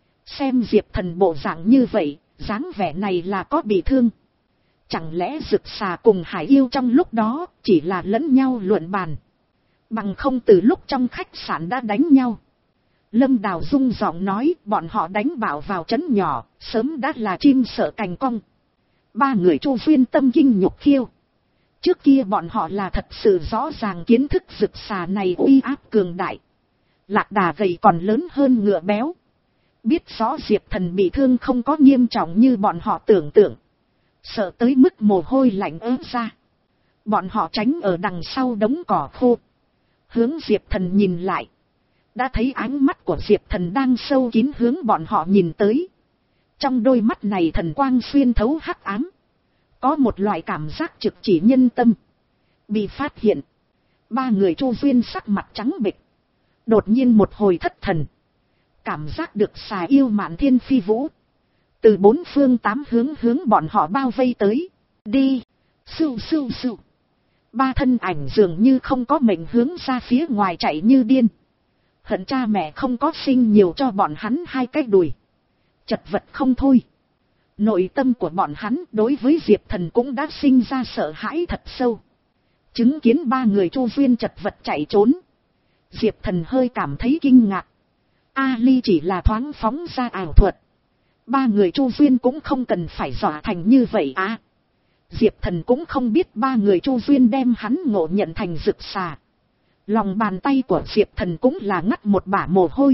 Xem Diệp Thần bộ dạng như vậy, dáng vẻ này là có bị thương. Chẳng lẽ rực xà cùng hải yêu trong lúc đó chỉ là lẫn nhau luận bàn, bằng không từ lúc trong khách sạn đã đánh nhau. Lâm Đào rung giọng nói, bọn họ đánh bảo vào trấn nhỏ, sớm đã là chim sợ cành cong. Ba người Chu Duyên tâm kinh nhục khiêu. Trước kia bọn họ là thật sự rõ ràng kiến thức rực xà này uy áp cường đại. Lạc đà gầy còn lớn hơn ngựa béo. Biết rõ Diệp Thần bị thương không có nghiêm trọng như bọn họ tưởng tượng. Sợ tới mức mồ hôi lạnh ớt ra. Bọn họ tránh ở đằng sau đống cỏ khô. Hướng Diệp Thần nhìn lại. Đã thấy ánh mắt của Diệp Thần đang sâu kín hướng bọn họ nhìn tới. Trong đôi mắt này thần quang xuyên thấu hắc ám. Có một loại cảm giác trực chỉ nhân tâm. Bị phát hiện. Ba người Chu Duyên sắc mặt trắng bệch. Đột nhiên một hồi thất thần. Cảm giác được xà yêu mạn thiên phi vũ. Từ bốn phương tám hướng hướng bọn họ bao vây tới. Đi. Sưu sưu sưu. Ba thân ảnh dường như không có mệnh hướng ra phía ngoài chạy như điên. Hận cha mẹ không có sinh nhiều cho bọn hắn hai cái đùi. Chật vật không thôi. Nội tâm của bọn hắn đối với Diệp Thần cũng đã sinh ra sợ hãi thật sâu. Chứng kiến ba người Chu Duyên chật vật chạy trốn. Diệp Thần hơi cảm thấy kinh ngạc. Ali chỉ là thoáng phóng ra ảo thuật. Ba người Chu Duyên cũng không cần phải dọa thành như vậy à. Diệp Thần cũng không biết ba người Chu Duyên đem hắn ngộ nhận thành rực xà. Lòng bàn tay của Diệp Thần cũng là ngắt một bả mồ hôi.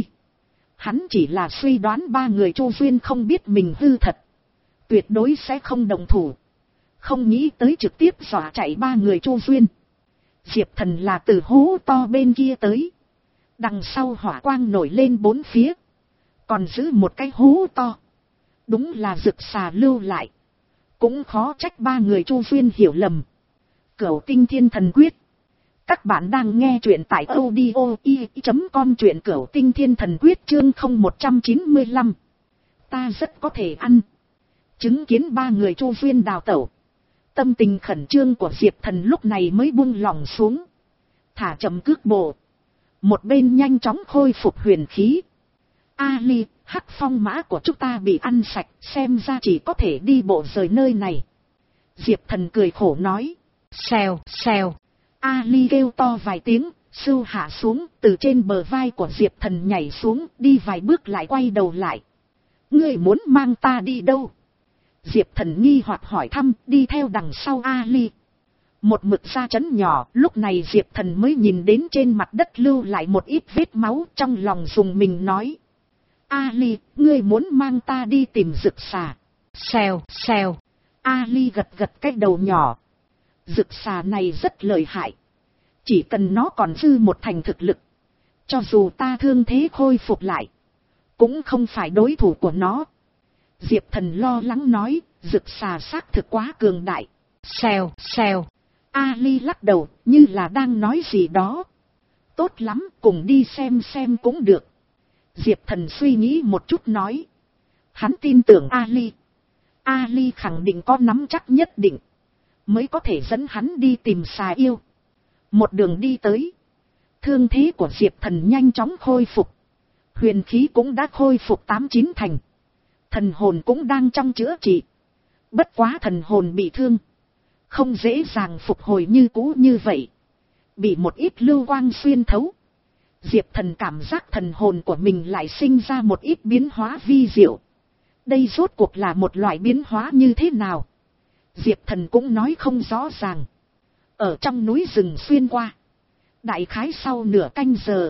Hắn chỉ là suy đoán ba người Chu Duyên không biết mình hư thật. Tuyệt đối sẽ không đồng thủ. Không nghĩ tới trực tiếp dọa chạy ba người Chu Duyên. Diệp Thần là từ hố to bên kia tới. Đằng sau hỏa quang nổi lên bốn phía. Còn giữ một cái hố to. Đúng là rực xà lưu lại. Cũng khó trách ba người Chu Duyên hiểu lầm. Cửu Tinh Thiên Thần Quyết. Các bạn đang nghe truyện tại audio i chấm com, truyện Cửu Tinh Thiên Thần Quyết chương không một chín lăm. Ta rất có thể ăn. Chứng kiến ba người Chu Duyên đào tẩu. Tâm tình khẩn trương của Diệp Thần lúc này mới buông lòng xuống. Thả chậm cước bộ. Một bên nhanh chóng khôi phục huyền khí. Ali, hắc phong mã của chúng ta bị ăn sạch, xem ra chỉ có thể đi bộ rời nơi này. Diệp Thần cười khổ nói. Xèo, xèo. Ali kêu to vài tiếng, sưu hạ xuống, từ trên bờ vai của Diệp Thần nhảy xuống, đi vài bước lại quay đầu lại. Ngươi muốn mang ta đi đâu? Diệp Thần nghi hoặc hỏi thăm, đi theo đằng sau Ali. Một mực ra trấn nhỏ, lúc này Diệp Thần mới nhìn đến trên mặt đất lưu lại một ít vết máu, trong lòng dùng mình nói. Ali, ngươi muốn mang ta đi tìm rực xà. Xèo, xèo. Ali gật gật cái đầu nhỏ. Rực xà này rất lợi hại. Chỉ cần nó còn dư một thành thực lực. Cho dù ta thương thế khôi phục lại, cũng không phải đối thủ của nó. Diệp Thần lo lắng nói, rực xà xác thực quá cường đại. Xèo, xèo. Ali lắc đầu, như là đang nói gì đó. Tốt lắm, cùng đi xem xem cũng được. Diệp Thần suy nghĩ một chút nói. Hắn tin tưởng Ali. Ali khẳng định có nắm chắc nhất định, mới có thể dẫn hắn đi tìm xà yêu. Một đường đi tới, thương thế của Diệp Thần nhanh chóng khôi phục. Huyền khí cũng đã khôi phục tám chín thành. Thần hồn cũng đang trong chữa trị. Bất quá thần hồn bị thương, không dễ dàng phục hồi như cũ như vậy. Bị một ít lưu quang xuyên thấu. Diệp Thần cảm giác thần hồn của mình lại sinh ra một ít biến hóa vi diệu. Đây rốt cuộc là một loại biến hóa như thế nào? Diệp Thần cũng nói không rõ ràng. Ở trong núi rừng xuyên qua, đại khái sau nửa canh giờ,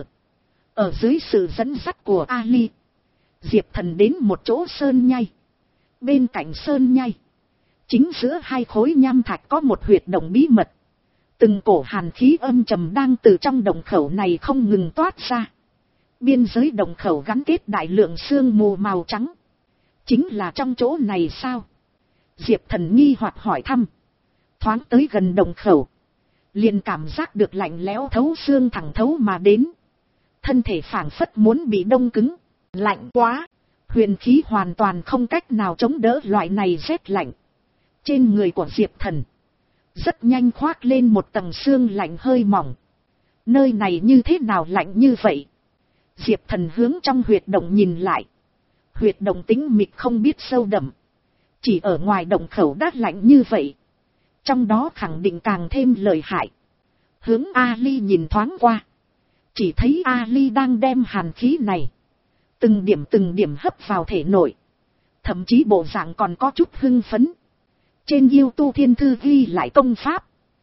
ở dưới sự dẫn dắt của Ali, Diệp Thần đến một chỗ sơn nhai. Bên cạnh sơn nhai, chính giữa hai khối nham thạch có một huyệt động bí mật. Từng cổ hàn khí âm trầm đang từ trong động khẩu này không ngừng toát ra. Biên giới động khẩu gắn kết đại lượng sương mù màu trắng. Chính là trong chỗ này sao? Diệp Thần nghi hoặc hỏi thăm. Thoáng tới gần động khẩu, liền cảm giác được lạnh lẽo thấu xương thẳng thấu mà đến. Thân thể phảng phất muốn bị đông cứng. Lạnh quá. Huyền khí hoàn toàn không cách nào chống đỡ loại này rét lạnh. Trên người của Diệp Thần rất nhanh khoác lên một tầng sương lạnh hơi mỏng. Nơi này như thế nào lạnh như vậy? Diệp Thần hướng trong huyệt động nhìn lại. Huyệt động tĩnh mịch không biết sâu đậm. Chỉ ở ngoài động khẩu đã lạnh như vậy, trong đó khẳng định càng thêm lợi hại. Hướng Ali nhìn thoáng qua, chỉ thấy Ali đang đem hàn khí này từng điểm từng điểm hấp vào thể nội. Thậm chí bộ dạng còn có chút hưng phấn. Trên Yêu Tu Thiên Thư ghi lại công pháp,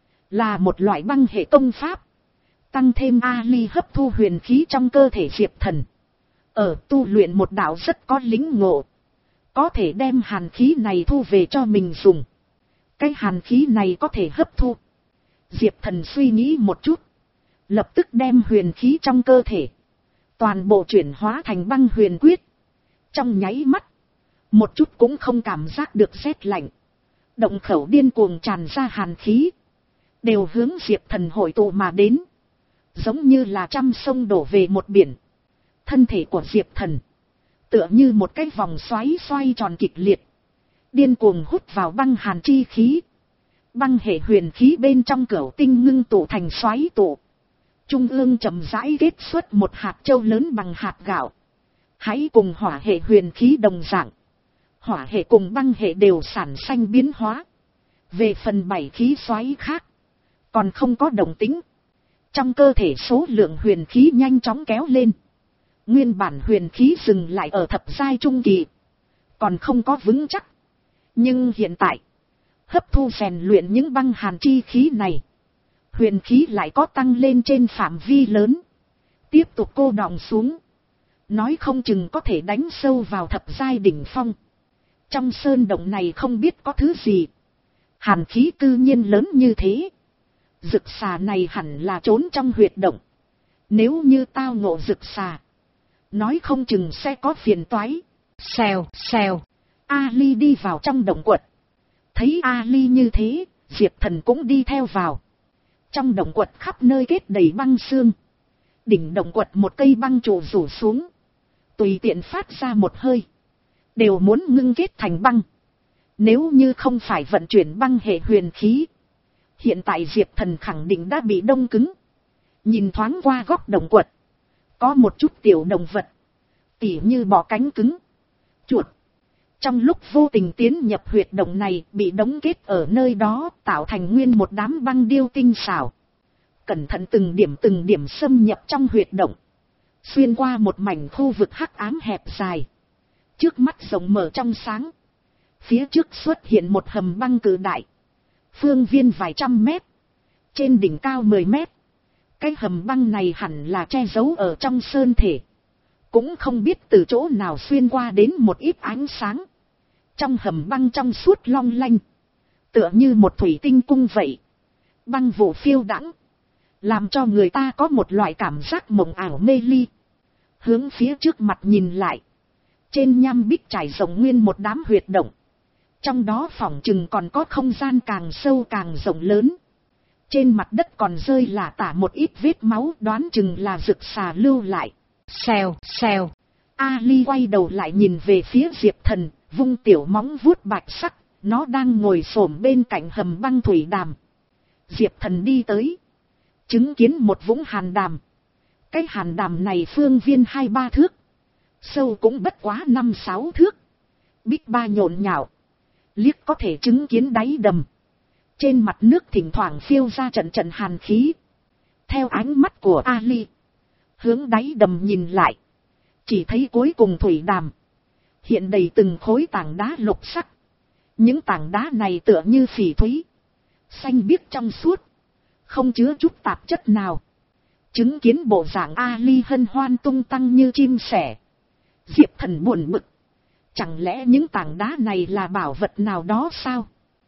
là một loại băng hệ công pháp. Tăng thêm Ali hấp thu huyền khí trong cơ thể Diệp Thần, ở tu luyện một đạo rất có lĩnh ngộ, có thể đem hàn khí này thu về cho mình dùng. Cái hàn khí này có thể hấp thu. Diệp Thần suy nghĩ một chút, lập tức đem huyền khí trong cơ thể toàn bộ chuyển hóa thành băng huyền quyết. Trong nháy mắt, một chút cũng không cảm giác được rét lạnh. Động khẩu điên cuồng tràn ra hàn khí, đều hướng Diệp Thần hội tụ mà đến, giống như là trăm sông đổ về một biển. Thân thể của Diệp Thần tựa như một cái vòng xoáy xoay tròn kịch liệt, điên cuồng hút vào băng hàn chi khí. Băng hệ huyền khí bên trong cửu tinh ngưng tụ thành xoáy tụ. Trung ương chậm rãi kết xuất một hạt châu lớn bằng hạt gạo. Hãy cùng hỏa hệ huyền khí đồng dạng. Hỏa hệ cùng băng hệ đều sản sanh biến hóa. Về phần bảy khí xoáy khác, còn không có đồng tính. Trong cơ thể số lượng huyền khí nhanh chóng kéo lên. Nguyên bản huyền khí dừng lại ở thập giai trung kỳ, còn không có vững chắc. Nhưng hiện tại, hấp thu rèn luyện những băng hàn chi khí này, huyền khí lại có tăng lên trên phạm vi lớn. Tiếp tục cô đọng xuống, nói không chừng có thể đánh sâu vào thập giai đỉnh phong. Trong sơn động này không biết có thứ gì, hàn khí cư nhiên lớn như thế. Rực xà này hẳn là trốn trong huyệt động. Nếu như tao ngộ rực xà, nói không chừng sẽ có phiền toái. Xèo, xèo. Ali đi vào trong động quật. Thấy Ali như thế, Diệp Thần cũng đi theo vào. Trong động quật khắp nơi kết đầy băng sương. Đỉnh động quật một cây băng trụ rủ xuống, tùy tiện phát ra một hơi, đều muốn ngưng kết thành băng. Nếu như không phải vận chuyển băng hệ huyền khí, hiện tại Diệp Thần khẳng định đã bị đông cứng. Nhìn thoáng qua góc động quật, có một chút tiểu động vật, tỉ như bọ cánh cứng, chuột. Trong lúc vô tình tiến nhập huyệt động này, bị đóng kết ở nơi đó, tạo thành nguyên một đám băng điêu tinh xảo. Cẩn thận từng điểm từng điểm xâm nhập trong huyệt động, xuyên qua một mảnh khu vực hắc ám hẹp dài. Trước mắt rộng mở trong sáng, phía trước xuất hiện một hầm băng cự đại, phương viên vài trăm mét, trên đỉnh cao mười mét. Cái hầm băng này hẳn là che giấu ở trong sơn thể, cũng không biết từ chỗ nào xuyên qua đến một ít ánh sáng. Trong hầm băng trong suốt long lanh, tựa như một thủy tinh cung vậy. Băng vụ phiêu đãng, làm cho người ta có một loại cảm giác mộng ảo mê ly. Hướng phía trước mặt nhìn lại, Trên nham bích trải rộng nguyên một đám huyệt động. Trong đó phỏng chừng còn có không gian càng sâu càng rộng lớn. Trên mặt đất còn rơi lả tả một ít vết máu, đoán chừng là rực xà lưu lại. Xèo, xèo. Ali quay đầu lại nhìn về phía Diệp Thần, vung tiểu móng vuốt bạch sắc, nó đang ngồi xổm bên cạnh hầm băng thủy đàm. Diệp Thần đi tới, chứng kiến một vũng hàn đàm. Cái hàn đàm này phương viên hai ba thước, sâu cũng bất quá năm sáu thước. Bích ba nhộn nhạo, liếc có thể chứng kiến đáy đầm. Trên mặt nước thỉnh thoảng phiêu ra trận trận hàn khí. Theo ánh mắt của Ali, hướng đáy đầm nhìn lại, chỉ thấy cuối cùng thủy đàm hiện đầy từng khối tảng đá lục sắc. Những tảng đá này tựa như phỉ thúy, xanh biếc trong suốt, không chứa chút tạp chất nào. Chứng kiến bộ dạng Ali hân hoan tung tăng như chim sẻ, Diệp Thần buồn bực. Chẳng lẽ những tảng đá này là bảo vật nào đó sao?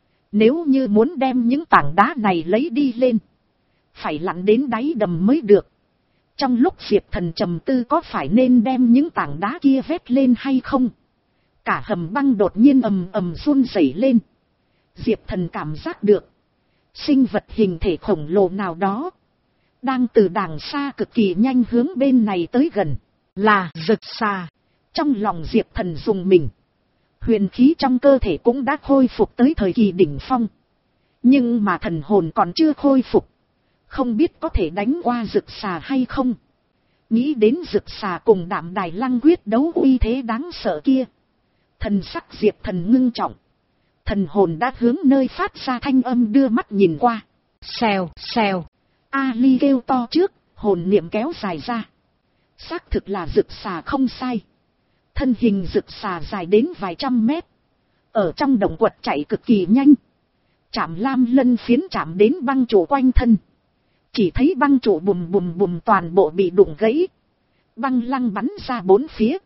Nếu như muốn đem những tảng đá này lấy đi lên, phải lặn đến đáy đầm mới được. Trong lúc Diệp Thần trầm tư có phải nên đem những tảng đá kia vét lên hay không, cả hầm băng đột nhiên ầm ầm run rẩy lên. Diệp Thần cảm giác được sinh vật hình thể khổng lồ nào đó đang từ đàng xa cực kỳ nhanh hướng bên này tới gần. Là rực xà. Trong lòng Diệp Thần dùng mình, huyền khí trong cơ thể cũng đã khôi phục tới thời kỳ đỉnh phong. Nhưng mà thần hồn còn chưa khôi phục, không biết có thể đánh qua rực xà hay không. Nghĩ đến rực xà cùng Đạm Đài Lăng quyết đấu uy thế đáng sợ kia, thần sắc Diệp Thần ngưng trọng. Thần hồn đã hướng nơi phát ra thanh âm đưa mắt nhìn qua. Xèo, xèo. Ali kêu to trước, hồn niệm kéo dài ra. Xác thực là rực xà không sai. Thân hình rực xà dài đến vài trăm mét, ở trong động quật chạy cực kỳ nhanh. Chạm lam lân phiến chạm đến băng trụ quanh thân, chỉ thấy băng trụ bùm bùm bùm toàn bộ bị đụng gãy, băng lăng bắn ra bốn phía.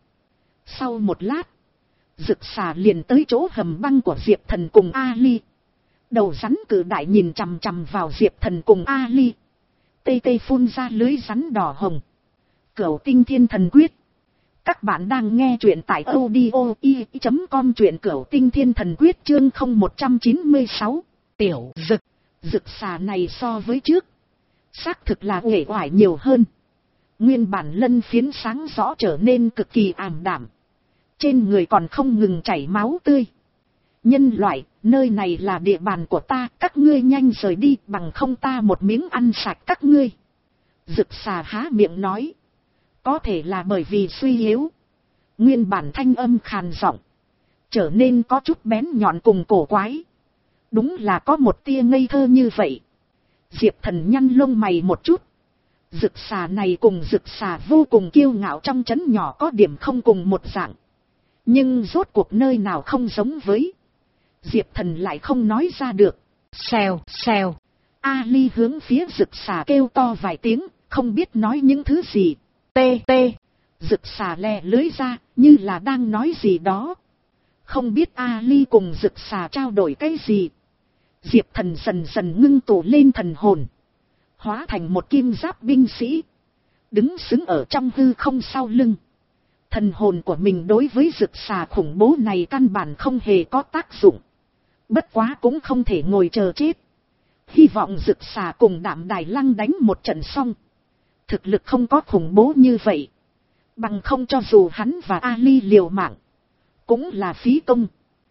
Sau một lát, rực xà liền tới chỗ hầm băng của Diệp Thần cùng Ali. Đầu rắn cử đại nhìn chằm chằm vào Diệp Thần cùng Ali, tê tê phun ra lưới rắn đỏ hồng. Cửu Tinh Thiên Thần Quyết. Các bạn đang nghe truyện tại audio i chấm com, truyện Cửu Tinh Thiên Thần Quyết chương không một trăm chín mươi sáu. Tiểu rực. Rực xà này so với trước, xác thực là uể oải nhiều hơn. Nguyên bản lân phiến sáng rõ trở nên cực kỳ ảm đạm, trên người còn không ngừng chảy máu tươi. Nhân loại, nơi này là địa bàn của ta, các ngươi nhanh rời đi, bằng không ta một miếng ăn sạch các ngươi. Rực xà há miệng nói. Có thể là bởi vì suy yếu, nguyên bản thanh âm khàn giọng trở nên có chút bén nhọn cùng cổ quái. Đúng là có một tia ngây thơ như vậy. Diệp Thần nhăn lông mày một chút. Rực xà này cùng rực xà vô cùng kiêu ngạo trong trấn nhỏ có điểm không cùng một dạng, nhưng rốt cuộc nơi nào không giống với. Diệp Thần lại không nói ra được. Xèo, xèo. Ali hướng phía rực xà kêu to vài tiếng, không biết nói những thứ gì. Tê tê. Rực xà lè lưới ra, như là đang nói gì đó. Không biết Ali cùng rực xà trao đổi cái gì. Diệp Thần dần dần ngưng tụ lên thần hồn, hóa thành một kim giáp binh sĩ, đứng xứng ở trong hư không sau lưng. Thần hồn của mình đối với rực xà khủng bố này căn bản không hề có tác dụng. Bất quá cũng không thể ngồi chờ chết. Hy vọng rực xà cùng Đạm Đài Lăng đánh một trận xong, thực lực không có khủng bố như vậy. Bằng không cho dù hắn và Ali liều mạng, cũng là phí công.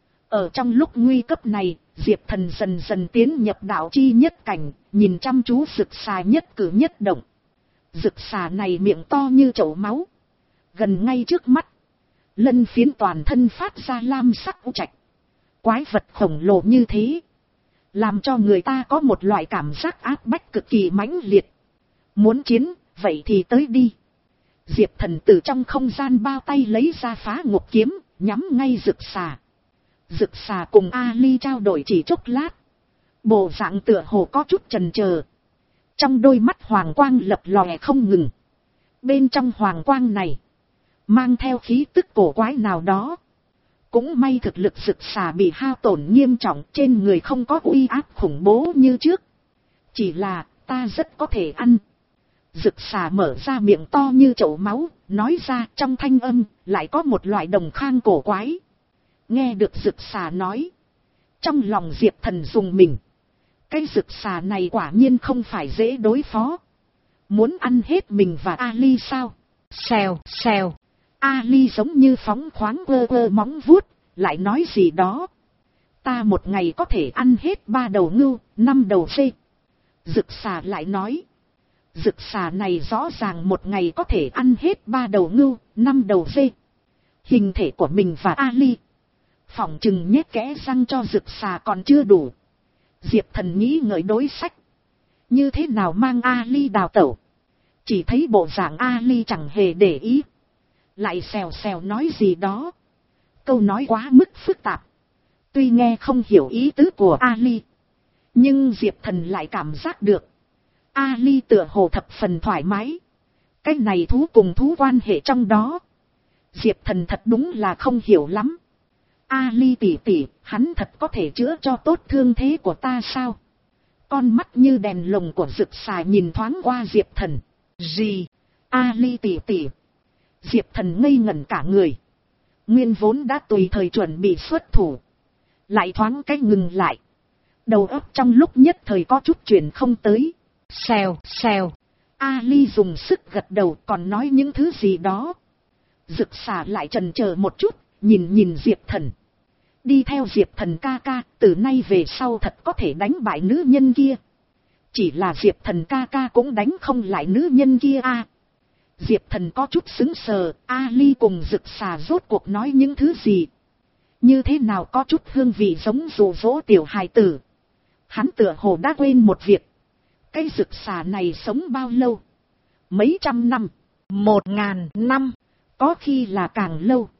Ở trong lúc nguy cấp này, Diệp Thần dần dần tiến nhập đạo chi nhất cảnh, nhìn chăm chú rực xà nhất cử nhất động. Rực xà này miệng to như chậu máu, gần ngay trước mắt. Lân phiến toàn thân phát ra lam sắc u trạch. Quái vật khổng lồ như thế, làm cho người ta có một loại cảm giác áp bách cực kỳ mãnh liệt. Muốn chiến, vậy thì tới đi. Diệp Thần từ trong không gian bao tay lấy ra phá ngục kiếm, nhắm ngay rực xà. Rực xà cùng Ali trao đổi chỉ chốc lát, bộ dạng tựa hồ có chút chần chờ. Trong đôi mắt hoàng quang lập lòe không ngừng. Bên trong hoàng quang này, mang theo khí tức cổ quái nào đó. Cũng may thực lực rực xà bị hao tổn nghiêm trọng, trên người không có uy áp khủng bố như trước. Chỉ là, ta rất có thể ăn. Rực xà mở ra miệng to như chậu máu, nói ra trong thanh âm, lại có một loại đồng khang cổ quái. Nghe được rực xà nói. Trong lòng Diệp Thần dùng mình. Cái rực xà này quả nhiên không phải dễ đối phó. Muốn ăn hết mình và Ali sao? Xèo, xèo. Ali giống như phóng khoáng quơ quơ móng vuốt, lại nói gì đó. Ta một ngày có thể ăn hết ba đầu ngưu, năm đầu dê. Rực xà lại nói. Rực xà này rõ ràng một ngày có thể ăn hết ba đầu ngưu, năm đầu dê. Hình thể của mình và Ali. Phỏng chừng nhét kẽ răng cho rực xà còn chưa đủ. Diệp Thần nghĩ ngợi đối sách. Như thế nào mang Ali đào tẩu. Chỉ thấy bộ dạng Ali chẳng hề để ý. Lại xèo xèo nói gì đó. Câu nói quá mức phức tạp. Tuy nghe không hiểu ý tứ của Ali. Nhưng Diệp Thần lại cảm giác được. Ali tựa hồ thập phần thoải mái. Cái này thú cùng thú quan hệ trong đó. Diệp Thần thật đúng là không hiểu lắm. Ali tỷ tỷ, hắn thật có thể chữa cho tốt thương thế của ta sao? Con mắt như đèn lồng của rực xà nhìn thoáng qua Diệp Thần. Gì? Ali tỷ tỷ. Diệp Thần ngây ngẩn cả người. Nguyên vốn đã tùy thời chuẩn bị xuất thủ. Lại thoáng cái ngừng lại. Đầu óc trong lúc nhất thời có chút chuyển không tới. Xèo, xèo. Ali dùng sức gật đầu còn nói những thứ gì đó. Rực xà lại chần chờ một chút, nhìn nhìn Diệp Thần. Đi theo Diệp Thần ca ca, từ nay về sau thật có thể đánh bại nữ nhân kia. Chỉ là Diệp Thần ca ca cũng đánh không lại nữ nhân kia a. À, Diệp Thần có chút sững sờ, Ali cùng rực xà rốt cuộc nói những thứ gì. Như thế nào có chút hương vị giống dụ dỗ tiểu hài tử. Hắn tựa hồ đã quên một việc. Cái rực xà này sống bao lâu? Mấy trăm năm? Một ngàn năm? Có khi là càng lâu.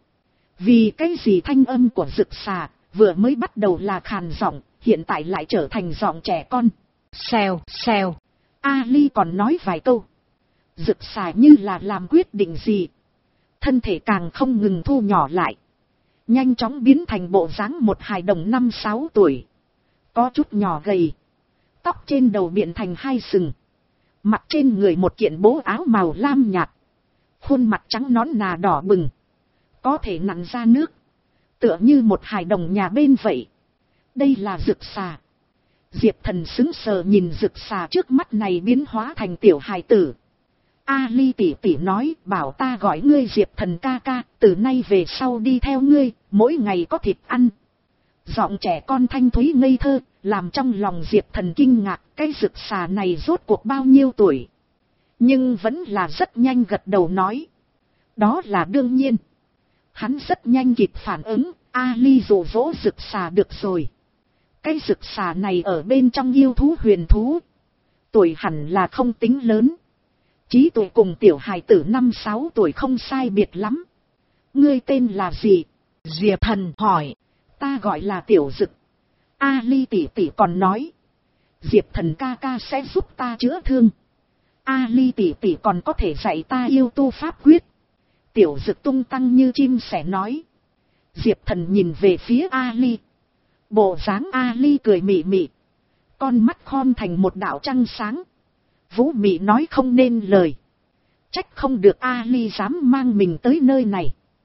Vì cái gì thanh âm của rực xà vừa mới bắt đầu là khàn giọng, hiện tại lại trở thành giọng trẻ con. Xèo, xèo. Ali còn nói vài câu. Rực xà như là làm quyết định gì. Thân thể càng không ngừng thu nhỏ lại. Nhanh chóng biến thành bộ dáng một hài đồng năm sáu tuổi. Có chút nhỏ gầy. Tóc trên đầu biện thành hai sừng. Mặc trên người một kiện bố áo màu lam nhạt. Khuôn mặt trắng nõn nà đỏ bừng. Có thể nặn ra nước. Tựa như một hài đồng nhà bên vậy. Đây là rực xà. Diệp Thần sững sờ nhìn rực xà trước mắt này biến hóa thành tiểu hài tử. Ali tỷ tỷ nói bảo ta gọi ngươi Diệp Thần ca ca, từ nay về sau đi theo ngươi, mỗi ngày có thịt ăn. Giọng trẻ con thanh thúy ngây thơ, làm trong lòng Diệp Thần kinh ngạc, cái rực xà này rốt cuộc bao nhiêu tuổi. Nhưng vẫn là rất nhanh gật đầu nói. Đó là đương nhiên. Hắn rất nhanh kịp phản ứng, Ali dụ dỗ rực xà được rồi. Cái rực xà này ở bên trong yêu thú huyền thú. Tuổi hẳn là không tính lớn. Chí tuổi cùng tiểu hài tử năm sáu tuổi không sai biệt lắm. Ngươi tên là gì? Diệp Thần hỏi. Ta gọi là tiểu dực. Ali tỷ tỷ còn nói. Diệp Thần ca ca sẽ giúp ta chữa thương. Ali tỷ tỷ còn có thể dạy ta yêu tu pháp quyết. Tiểu dực tung tăng như chim sẻ nói. Diệp Thần nhìn về phía Ali. Bộ dáng Ali cười mị mị. Con mắt khom thành một đạo trăng sáng. Vũ mị nói không nên lời. Trách không được Ali dám mang mình tới nơi này.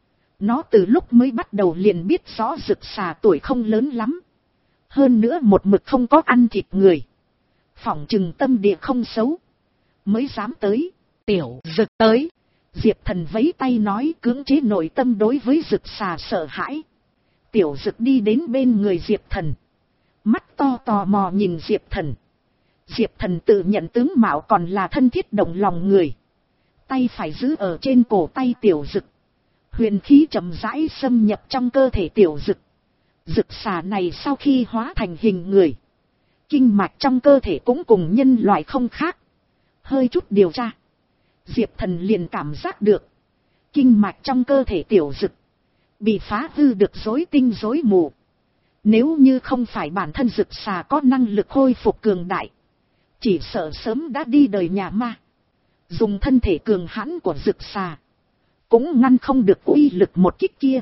Nó từ lúc mới bắt đầu liền biết rõ rực xà tuổi không lớn lắm. Hơn nữa một mực không có ăn thịt người. Phỏng chừng tâm địa không xấu. Mới dám tới. Tiểu dực tới. Diệp Thần vẫy tay nói cưỡng chế nội tâm đối với rực xà sợ hãi. Tiểu dực đi đến bên người Diệp Thần. Mắt to tò mò nhìn Diệp Thần. Diệp Thần tự nhận tướng mạo còn là thân thiết động lòng người. Tay phải giữ ở trên cổ tay tiểu dực. Huyền khí chậm rãi xâm nhập trong cơ thể tiểu dực. Dực xà này sau khi hóa thành hình người. Kinh mạch trong cơ thể cũng cùng nhân loại không khác. Hơi chút điều tra. Diệp Thần liền cảm giác được. Kinh mạch trong cơ thể tiểu dực. Bị phá hư được rối tinh rối mù. Nếu như không phải bản thân dực xà có năng lực khôi phục cường đại. Chỉ sợ sớm đã đi đời nhà ma. Dùng thân thể cường hãn của dực xà. Cũng ngăn không được uy lực một kích kia.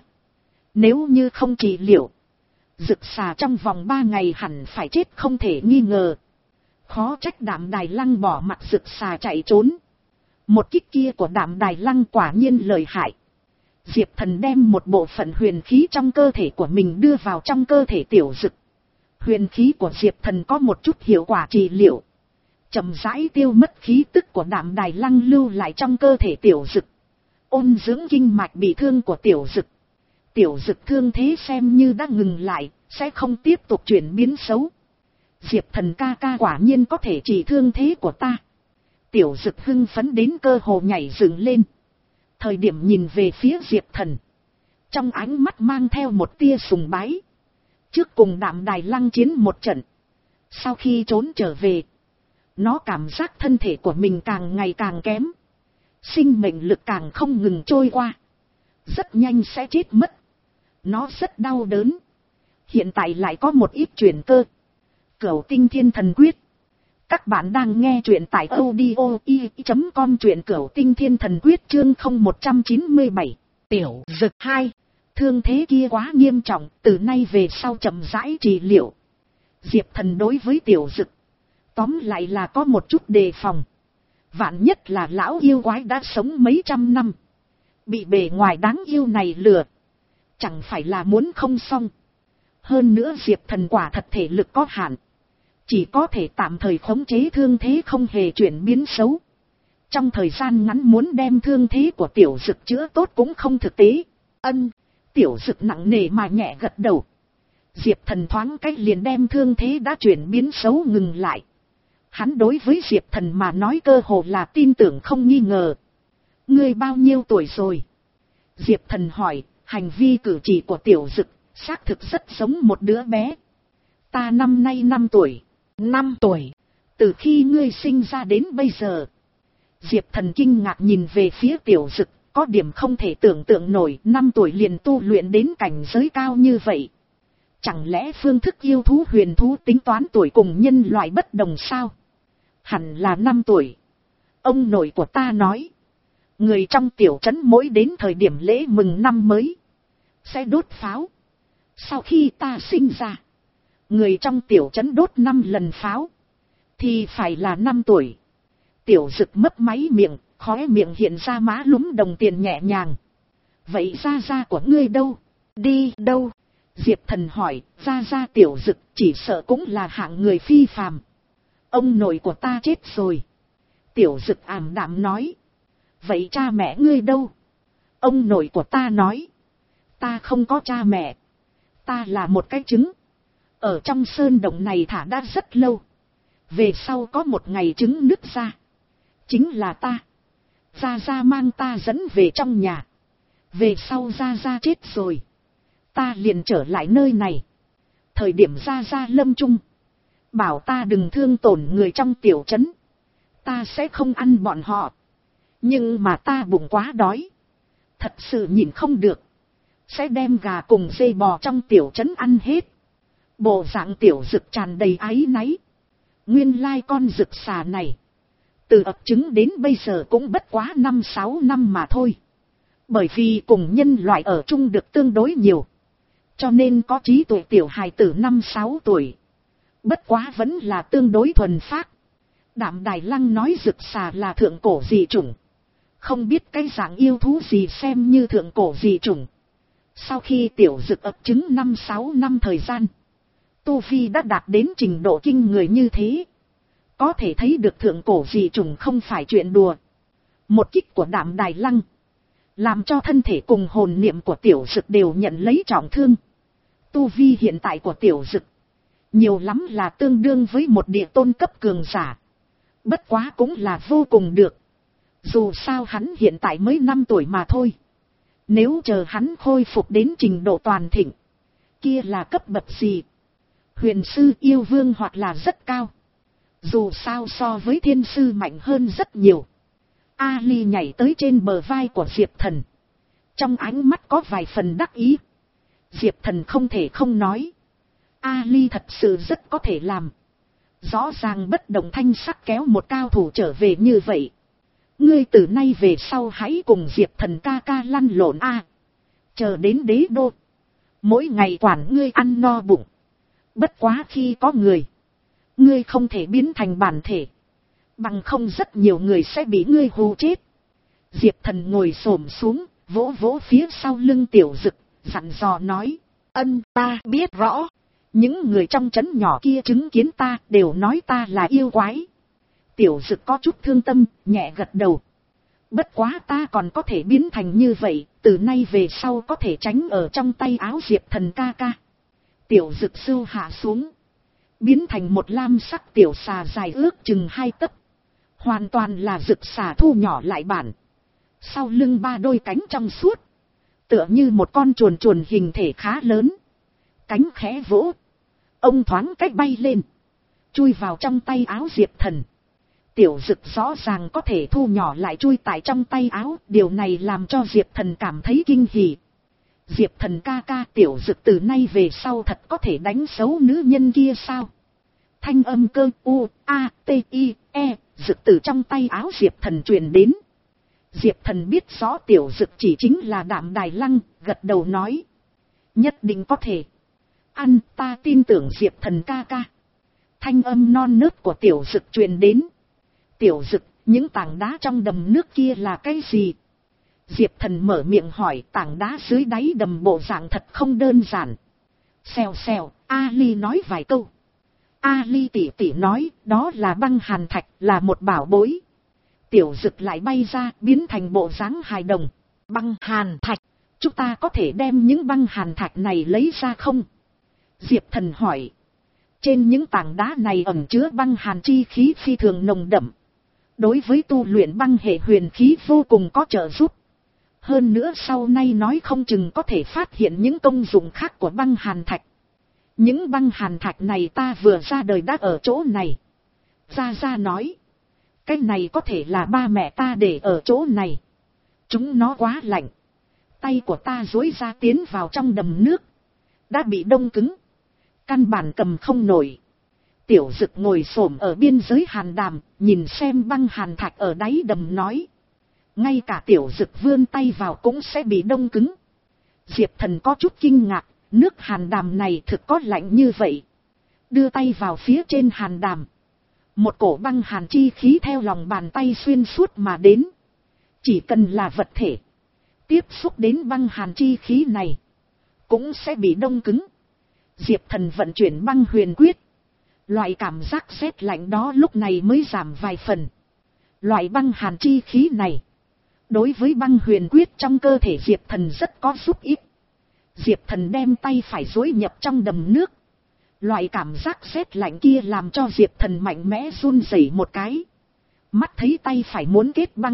Nếu như không trị liệu. Dực xà trong vòng ba ngày hẳn phải chết không thể nghi ngờ. Khó trách Đạm Đài Lăng bỏ mặc dực xà chạy trốn. Một kích kia của Đạm Đài Lăng quả nhiên lợi hại. Diệp Thần đem một bộ phận huyền khí trong cơ thể của mình đưa vào trong cơ thể Tiểu Dực. Huyền khí của Diệp Thần có một chút hiệu quả trị liệu. Chậm rãi tiêu mất khí tức của Đạm Đài Lăng lưu lại trong cơ thể Tiểu Dực. Ôn dưỡng kinh mạch bị thương của Tiểu Dực. Tiểu Dực thương thế xem như đã ngừng lại, sẽ không tiếp tục chuyển biến xấu. Diệp Thần ca ca quả nhiên có thể trị thương thế của ta. Tiểu Dực hưng phấn đến cơ hồ nhảy dựng lên. Thời điểm nhìn về phía Diệp Thần, trong ánh mắt mang theo một tia sùng bái. Trước cùng Đạm Đài Lăng chiến một trận, sau khi trốn trở về, nó cảm giác thân thể của mình càng ngày càng kém. Sinh mệnh lực càng không ngừng trôi qua. Rất nhanh sẽ chết mất. Nó rất đau đớn. Hiện tại lại có một ít chuyển cơ. Cửu Tinh Thiên Thần Quyết. Các bạn đang nghe truyện tại audio i chấm com, truyện Cửu Tinh Thiên Thần Quyết chương không một chín bảy. Tiểu Dực hai. Thương thế kia quá nghiêm trọng, từ nay về sau chậm rãi trị liệu. Diệp Thần đối với Tiểu Dực, tóm lại là có một chút đề phòng. Vạn nhất là lão yêu quái đã sống mấy trăm năm, bị bề ngoài đáng yêu này lừa, chẳng phải là muốn không xong. Hơn nữa Diệp Thần quả thật thể lực có hạn, chỉ có thể tạm thời khống chế thương thế không hề chuyển biến xấu. Trong thời gian ngắn muốn đem thương thế của Tiểu Dực chữa tốt cũng không thực tế. Ân, Tiểu Dực nặng nề mà nhẹ gật đầu. Diệp Thần thoáng cách liền đem thương thế đã chuyển biến xấu ngừng lại. Hắn đối với Diệp Thần mà nói cơ hồ là tin tưởng không nghi ngờ. Ngươi bao nhiêu tuổi rồi? Diệp Thần hỏi. Hành vi cử chỉ của Tiểu Dực xác thực rất giống một đứa bé. Ta năm nay năm tuổi. Năm tuổi? Từ khi ngươi sinh ra đến bây giờ? Diệp Thần kinh ngạc nhìn về phía Tiểu Dực, có điểm không thể tưởng tượng nổi, năm tuổi liền tu luyện đến cảnh giới cao như vậy. Chẳng lẽ phương thức yêu thú huyền thú tính toán tuổi cùng nhân loại bất đồng sao? Hẳn là năm tuổi. Ông nội của ta nói, người trong tiểu trấn mỗi đến thời điểm lễ mừng năm mới sẽ đốt pháo. Sau khi ta sinh ra, người trong tiểu trấn đốt năm lần pháo, thì phải là năm tuổi. Tiểu Dực mấp máy miệng, khóe miệng hiện ra má lúm đồng tiền nhẹ nhàng. Vậy gia gia của ngươi đâu? Đi đâu? Diệp Thần hỏi. Gia gia Tiểu Dực chỉ sợ cũng là hạng người phi phàm. Ông nội của ta chết rồi. Tiểu Dực ảm đạm nói. Vậy cha mẹ ngươi đâu? Ông nội của ta nói. Ta không có cha mẹ. Ta là một cái trứng. Ở trong sơn động này thả đã rất lâu. Về sau có một ngày trứng nứt ra. Chính là ta. Gia Gia mang ta dẫn về trong nhà. Về sau Gia Gia chết rồi. Ta liền trở lại nơi này. Thời điểm Gia Gia lâm chung, bảo ta đừng thương tổn người trong tiểu trấn. Ta sẽ không ăn bọn họ. Nhưng mà ta bụng quá đói. Thật sự nhìn không được. Sẽ đem gà cùng dê bò trong tiểu trấn ăn hết. Bộ dạng Tiểu Dực tràn đầy áy náy. Nguyên lai con dực xà này, từ ấp trứng đến bây giờ cũng bất quá năm sáu năm mà thôi. Bởi vì cùng nhân loại ở chung được tương đối nhiều, cho nên có trí tuệ tiểu hài tử năm sáu tuổi. Bất quá vẫn là tương đối thuần phác. Đạm Đài Lăng nói dực xà là thượng cổ dị chủng. Không biết cái dạng yêu thú gì xem như thượng cổ dị chủng. Sau khi Tiểu Dực ấp trứng năm sáu năm thời gian, tu vi đã đạt đến trình độ kinh người như thế. Có thể thấy được thượng cổ dị chủng không phải chuyện đùa. Một kích của Đạm Đài Lăng, làm cho thân thể cùng hồn niệm của Tiểu Dực đều nhận lấy trọng thương. Tu vi hiện tại của Tiểu Dực, nhiều lắm là tương đương với một địa tôn cấp cường giả. Bất quá cũng là vô cùng được. Dù sao hắn hiện tại mới năm tuổi mà thôi. Nếu chờ hắn khôi phục đến trình độ toàn thịnh, kia là cấp bậc gì? Huyền sư yêu vương hoặc là rất cao. Dù sao so với thiên sư mạnh hơn rất nhiều. Ali nhảy tới trên bờ vai của Diệp Thần. Trong ánh mắt có vài phần đắc ý. Diệp Thần không thể không nói. Ali thật sự rất có thể làm. Rõ ràng bất động thanh sắc kéo một cao thủ trở về như vậy. Ngươi từ nay về sau hãy cùng Diệp Thần ca ca lăn lộn a. À, chờ đến đế đô, mỗi ngày quản ngươi ăn no bụng. Bất quá khi có người, ngươi không thể biến thành bản thể. Bằng không rất nhiều người sẽ bị ngươi hù chết. Diệp Thần ngồi xổm xuống, vỗ vỗ phía sau lưng Tiểu Dực, dặn dò nói. Ân, ta biết rõ. Những người trong trấn nhỏ kia chứng kiến ta đều nói ta là yêu quái. Tiểu Dực có chút thương tâm, nhẹ gật đầu. Bất quá ta còn có thể biến thành như vậy, từ nay về sau có thể tránh ở trong tay áo Diệp Thần ca ca. Tiểu Dực sưu hạ xuống, biến thành một lam sắc tiểu xà dài ước chừng hai tấc. Hoàn toàn là Dực xà thu nhỏ lại bản. Sau lưng ba đôi cánh trong suốt, tựa như một con chuồn chuồn hình thể khá lớn. Cánh khẽ vỗ, ông thoáng cách bay lên, chui vào trong tay áo Diệp Thần. Tiểu Dực rõ ràng có thể thu nhỏ lại chui tại trong tay áo, điều này làm cho Diệp Thần cảm thấy kinh hỉ. Diệp Thần ca ca, Tiểu Dực từ nay về sau thật có thể đánh xấu nữ nhân kia sao? Thanh âm cơ u, a, t, i, e, Dực từ trong tay áo Diệp Thần truyền đến. Diệp Thần biết rõ Tiểu Dực chỉ chính là Đạm Đài Lăng, gật đầu nói. Nhất định có thể. Ăn, ta tin tưởng Diệp Thần ca ca. Thanh âm non nớt của Tiểu Dực truyền đến. Tiểu Dực, những tảng đá trong đầm nước kia là cái gì? Diệp Thần mở miệng hỏi. Tảng đá dưới đáy đầm bộ dạng thật không đơn giản. Xèo xèo, Ali nói vài câu. Ali tỉ tỉ nói, đó là băng hàn thạch, là một bảo bối. Tiểu Dực lại bay ra, biến thành bộ dáng hài đồng. Băng hàn thạch, chúng ta có thể đem những băng hàn thạch này lấy ra không? Diệp Thần hỏi. Trên những tảng đá này ẩn chứa băng hàn chi khí phi thường nồng đậm. Đối với tu luyện băng hệ huyền khí vô cùng có trợ giúp. Hơn nữa sau này nói không chừng có thể phát hiện những công dụng khác của băng hàn thạch. Những băng hàn thạch này ta vừa ra đời đã ở chỗ này. Gia Gia nói. Cái này có thể là ba mẹ ta để ở chỗ này. Chúng nó quá lạnh. Tay của ta duỗi ra tiến vào trong đầm nước. Đã bị đông cứng. Căn bản cầm không nổi. Tiểu Dực ngồi xổm ở biên giới hàn đàm, nhìn xem băng hàn thạch ở đáy đầm nói. Ngay cả Tiểu Dực vươn tay vào cũng sẽ bị đông cứng. Diệp Thần có chút kinh ngạc, nước hàn đàm này thực có lạnh như vậy. Đưa tay vào phía trên hàn đàm. Một cổ băng hàn chi khí theo lòng bàn tay xuyên suốt mà đến. Chỉ cần là vật thể tiếp xúc đến băng hàn chi khí này, cũng sẽ bị đông cứng. Diệp Thần vận chuyển băng huyền quyết. Loại cảm giác rét lạnh đó lúc này mới giảm vài phần. Loại băng hàn chi khí này, đối với băng huyền quyết trong cơ thể Diệp Thần rất có giúp ích. Diệp Thần đem tay phải duỗi nhập trong đầm nước. Loại cảm giác rét lạnh kia làm cho Diệp Thần mạnh mẽ run rẩy một cái. Mắt thấy tay phải muốn kết băng.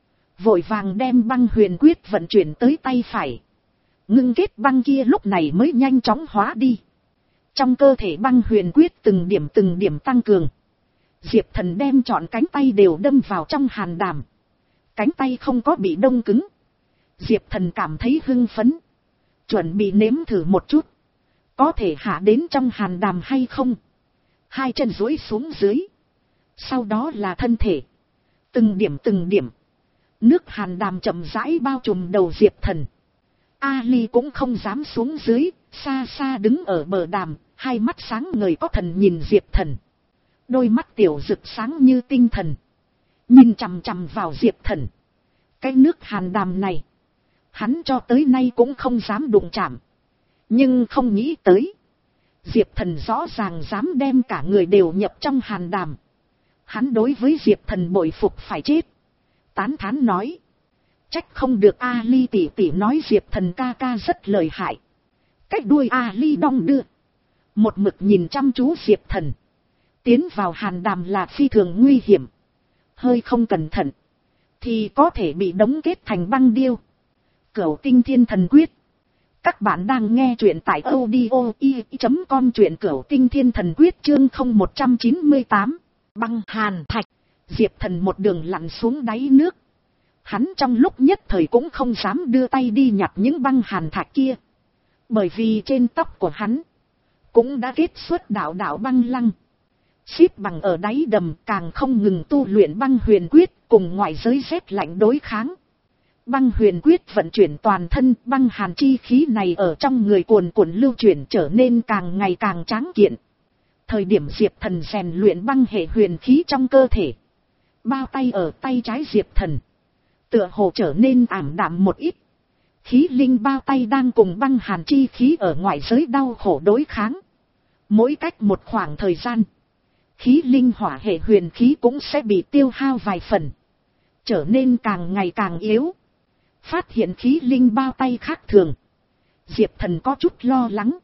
Vội vàng đem băng huyền quyết vận chuyển tới tay phải. Ngưng kết băng kia lúc này mới nhanh chóng hóa đi. Trong cơ thể băng huyền quyết từng điểm từng điểm tăng cường. Diệp Thần đem trọn cánh tay đều đâm vào trong hàn đàm. Cánh tay không có bị đông cứng. Diệp Thần cảm thấy hưng phấn. Chuẩn bị nếm thử một chút. Có thể hạ đến trong hàn đàm hay không? Hai chân duỗi xuống dưới. Sau đó là thân thể. Từng điểm từng điểm. Nước hàn đàm chậm rãi bao trùm đầu Diệp Thần. Ali cũng không dám xuống dưới. Xa xa đứng ở bờ đàm. Hai mắt sáng ngời có thần nhìn Diệp Thần. Đôi mắt Tiểu Dực sáng như tinh thần. Nhìn chằm chằm vào Diệp Thần. Cái nước hàn đàm này, hắn cho tới nay cũng không dám đụng chạm. Nhưng không nghĩ tới, Diệp Thần rõ ràng dám đem cả người đều nhập trong hàn đàm. Hắn đối với Diệp Thần bội phục phải chết. Tán thán nói. Trách không được Ali tỷ tỷ nói Diệp Thần ca ca rất lợi hại. Cách đuôi Ali đong đưa. Một mực nhìn chăm chú Diệp Thần. Tiến vào hàn đàm là phi thường nguy hiểm. Hơi không cẩn thận thì có thể bị đóng kết thành băng điêu. Cửu Tinh Thiên Thần Quyết. Các bạn đang nghe truyện tại audio i chấm com, truyện Cửu Tinh Thiên Thần Quyết chương không một trăm chín mươi tám. Băng hàn thạch. Diệp Thần một đường lặn xuống đáy nước. Hắn trong lúc nhất thời cũng không dám đưa tay đi nhặt những băng hàn thạch kia. Bởi vì trên tóc của hắn cũng đã kết xuất đạo đạo băng lăng. Xếp bằng ở đáy đầm càng không ngừng tu luyện băng huyền quyết cùng ngoại giới rét lạnh đối kháng. Băng huyền quyết vận chuyển toàn thân, băng hàn chi khí này ở trong người cuồn cuộn lưu chuyển trở nên càng ngày càng tráng kiện. Thời điểm Diệp Thần rèn luyện băng hệ huyền khí trong cơ thể, Bao tay ở tay trái Diệp Thần tựa hồ trở nên ảm đạm một ít. Khí linh bao tay đang cùng băng hàn chi khí ở ngoại giới đau khổ đối kháng. Mỗi cách một khoảng thời gian, khí linh hỏa hệ huyền khí cũng sẽ bị tiêu hao vài phần, trở nên càng ngày càng yếu. Phát hiện khí linh bao tay khác thường, Diệp Thần có chút lo lắng.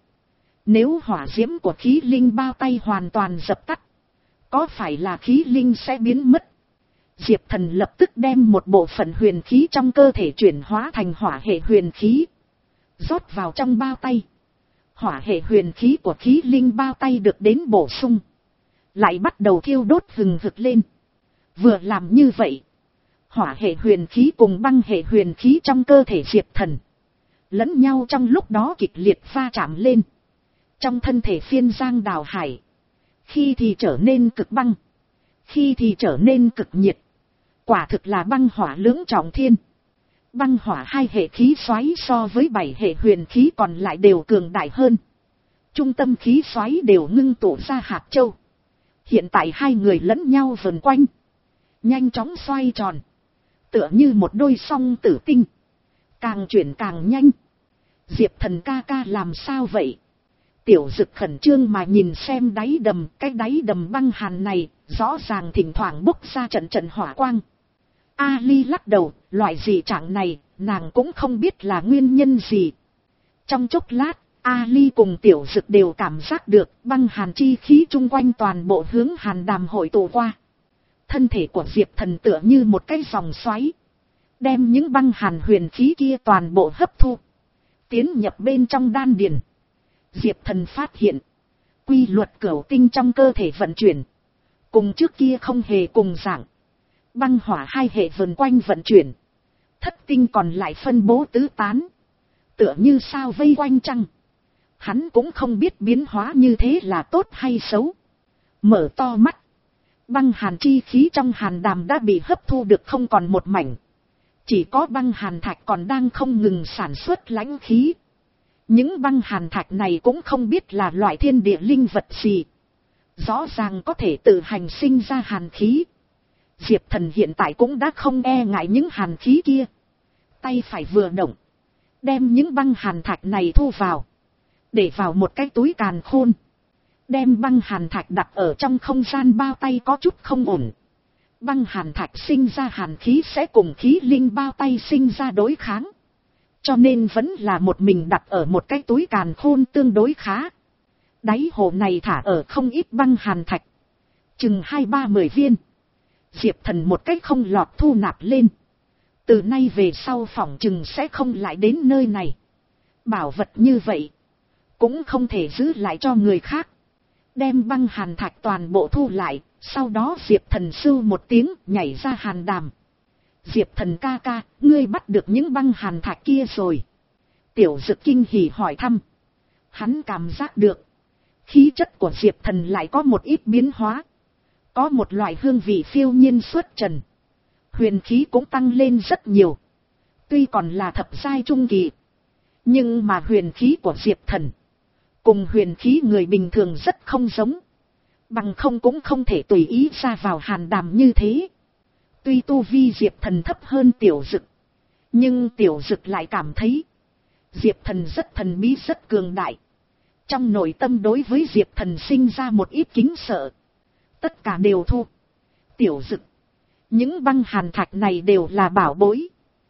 Nếu hỏa diễm của khí linh bao tay hoàn toàn dập tắt, có phải là khí linh sẽ biến mất? Diệp Thần lập tức đem một bộ phận huyền khí trong cơ thể chuyển hóa thành hỏa hệ huyền khí, rót vào trong bao tay. Hỏa hệ huyền khí của khí linh bao tay được đến bổ sung, lại bắt đầu thiêu đốt hừng hực lên. Vừa làm như vậy, hỏa hệ huyền khí cùng băng hệ huyền khí trong cơ thể Diệp Thần lẫn nhau trong lúc đó kịch liệt va chạm lên. Trong thân thể phiên giang đào hải, khi thì trở nên cực băng, khi thì trở nên cực nhiệt. Quả thực là băng hỏa lưỡng trọng thiên. Băng hỏa hai hệ khí xoáy so với bảy hệ huyền khí còn lại đều cường đại hơn. Trung tâm khí xoáy đều ngưng tụ ra hạt châu. Hiện tại hai người lẫn nhau vần quanh, nhanh chóng xoay tròn, tựa như một đôi song tử tinh, càng chuyển càng nhanh. Diệp Thần ca ca làm sao vậy? Tiểu Dực khẩn trương mà nhìn xem đáy đầm. Cái đáy đầm băng hàn này rõ ràng thỉnh thoảng bốc ra trận trận hỏa quang. Ali lắc đầu, loại dị trạng này nàng cũng không biết là nguyên nhân gì. Trong chốc lát, Ali cùng Tiểu Dực đều cảm giác được băng hàn chi khí chung quanh toàn bộ hướng hàn đàm hội tụ qua. Thân thể của Diệp Thần tựa như một cái dòng xoáy, đem những băng hàn huyền khí kia toàn bộ hấp thu, tiến nhập bên trong đan điền. Diệp Thần phát hiện, quy luật cửu tinh trong cơ thể vận chuyển cùng trước kia không hề cùng dạng. Băng hỏa hai hệ vần quanh vận chuyển, thất tinh còn lại phân bố tứ tán, tựa như sao vây quanh trăng. Hắn cũng không biết biến hóa như thế là tốt hay xấu. Mở to mắt, băng hàn chi khí trong hàn đàm đã bị hấp thu được không còn một mảnh. Chỉ có băng hàn thạch còn đang không ngừng sản xuất lãnh khí. Những băng hàn thạch này cũng không biết là loại thiên địa linh vật gì, rõ ràng có thể tự hành sinh ra hàn khí. Diệp Thần hiện tại cũng đã không e ngại những hàn khí kia. Tay phải vừa động, đem những băng hàn thạch này thu vào, để vào một cái túi càn khôn. Đem băng hàn thạch đặt ở trong không gian bao tay có chút không ổn. Băng hàn thạch sinh ra hàn khí sẽ cùng khí linh bao tay sinh ra đối kháng, cho nên vẫn là một mình đặt ở một cái túi càn khôn tương đối khá. Đáy hồ này thả ở không ít băng hàn thạch, chừng hai ba mười viên. Diệp Thần một cách không lọt thu nạp lên. Từ nay về sau phỏng chừng sẽ không lại đến nơi này. Bảo vật như vậy cũng không thể giữ lại cho người khác. Đem băng hàn thạch toàn bộ thu lại, sau đó Diệp Thần sưu một tiếng nhảy ra hàn đàm. Diệp Thần ca ca, ngươi bắt được những băng hàn thạch kia rồi? Tiểu Dực kinh hỉ hỏi thăm. Hắn cảm giác được khí chất của Diệp Thần lại có một ít biến hóa, có một loại hương vị phiêu nhiên xuất trần, huyền khí cũng tăng lên rất nhiều. Tuy còn là thập giai trung kỳ, nhưng mà huyền khí của Diệp Thần cùng huyền khí người bình thường rất không giống, bằng không cũng không thể tùy ý ra vào hàn đàm như thế. Tuy tu vi Diệp Thần thấp hơn Tiểu Dực, nhưng Tiểu Dực lại cảm thấy Diệp Thần rất thần bí, rất cường đại. Trong nội tâm đối với Diệp Thần sinh ra một ít kính sợ. Tất cả đều thu. Tiểu Dực, những băng hàn thạch này đều là bảo bối,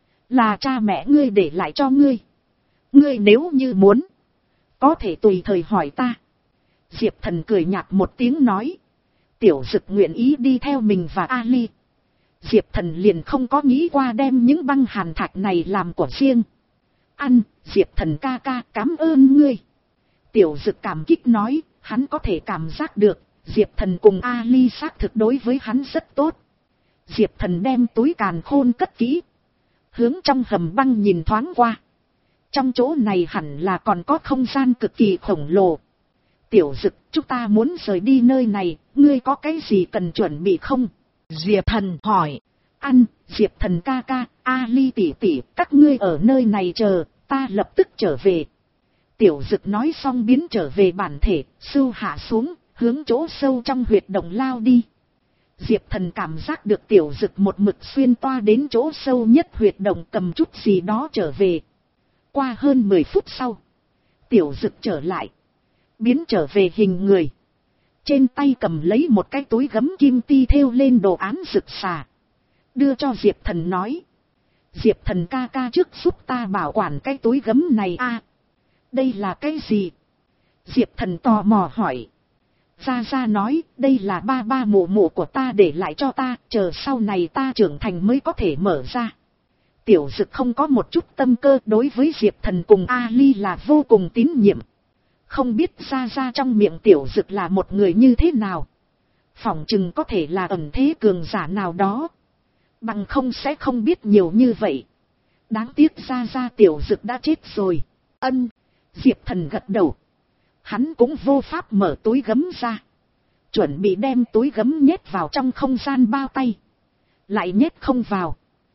là cha mẹ ngươi để lại cho ngươi. Ngươi nếu như muốn, có thể tùy thời hỏi ta. Diệp Thần cười nhạt một tiếng nói. Tiểu Dực nguyện ý đi theo mình và Ali, Diệp Thần liền không có nghĩ qua đem những băng hàn thạch này làm của riêng. Ăn, Diệp Thần ca ca, cảm ơn ngươi. Tiểu Dực cảm kích nói, hắn có thể cảm giác được Diệp Thần cùng Ali xác thực đối với hắn rất tốt. Diệp Thần đem túi càn khôn cất kỹ, hướng trong hầm băng nhìn thoáng qua. Trong chỗ này hẳn là còn có không gian cực kỳ khổng lồ. Tiểu Dực, chúng ta muốn rời đi nơi này, ngươi có cái gì cần chuẩn bị không? Diệp Thần hỏi. Ăn, Diệp Thần ca ca, Ali tỷ tỷ, các ngươi ở nơi này chờ, ta lập tức trở về. Tiểu Dực nói xong biến trở về bản thể, sưu hạ xuống, hướng chỗ sâu trong huyệt động lao đi. Diệp Thần cảm giác được Tiểu Dực một mực xuyên toa đến chỗ sâu nhất huyệt động cầm chút gì đó trở về. Qua hơn mười phút sau, Tiểu Dực trở lại, biến trở về hình người. Trên tay cầm lấy một cái túi gấm kim ti thêu lên đồ án rực xà. Đưa cho Diệp Thần nói. Diệp Thần ca ca trước giúp ta bảo quản cái túi gấm này a. Đây là cái gì? Diệp Thần tò mò hỏi. Gia Gia nói, đây là ba ba mụ mụ của ta để lại cho ta, chờ sau này ta trưởng thành mới có thể mở ra. Tiểu Dực không có một chút tâm cơ, đối với Diệp Thần cùng Ali là vô cùng tín nhiệm. Không biết Gia Gia trong miệng Tiểu Dực là một người như thế nào. Phỏng chừng có thể là ẩn thế cường giả nào đó. Bằng không sẽ không biết nhiều như vậy. Đáng tiếc Gia Gia Tiểu Dực đã chết rồi. Ân, Diệp Thần gật đầu. Hắn cũng vô pháp mở túi gấm ra. Chuẩn bị đem túi gấm nhét vào trong không gian bao tay. Lại nhét không vào.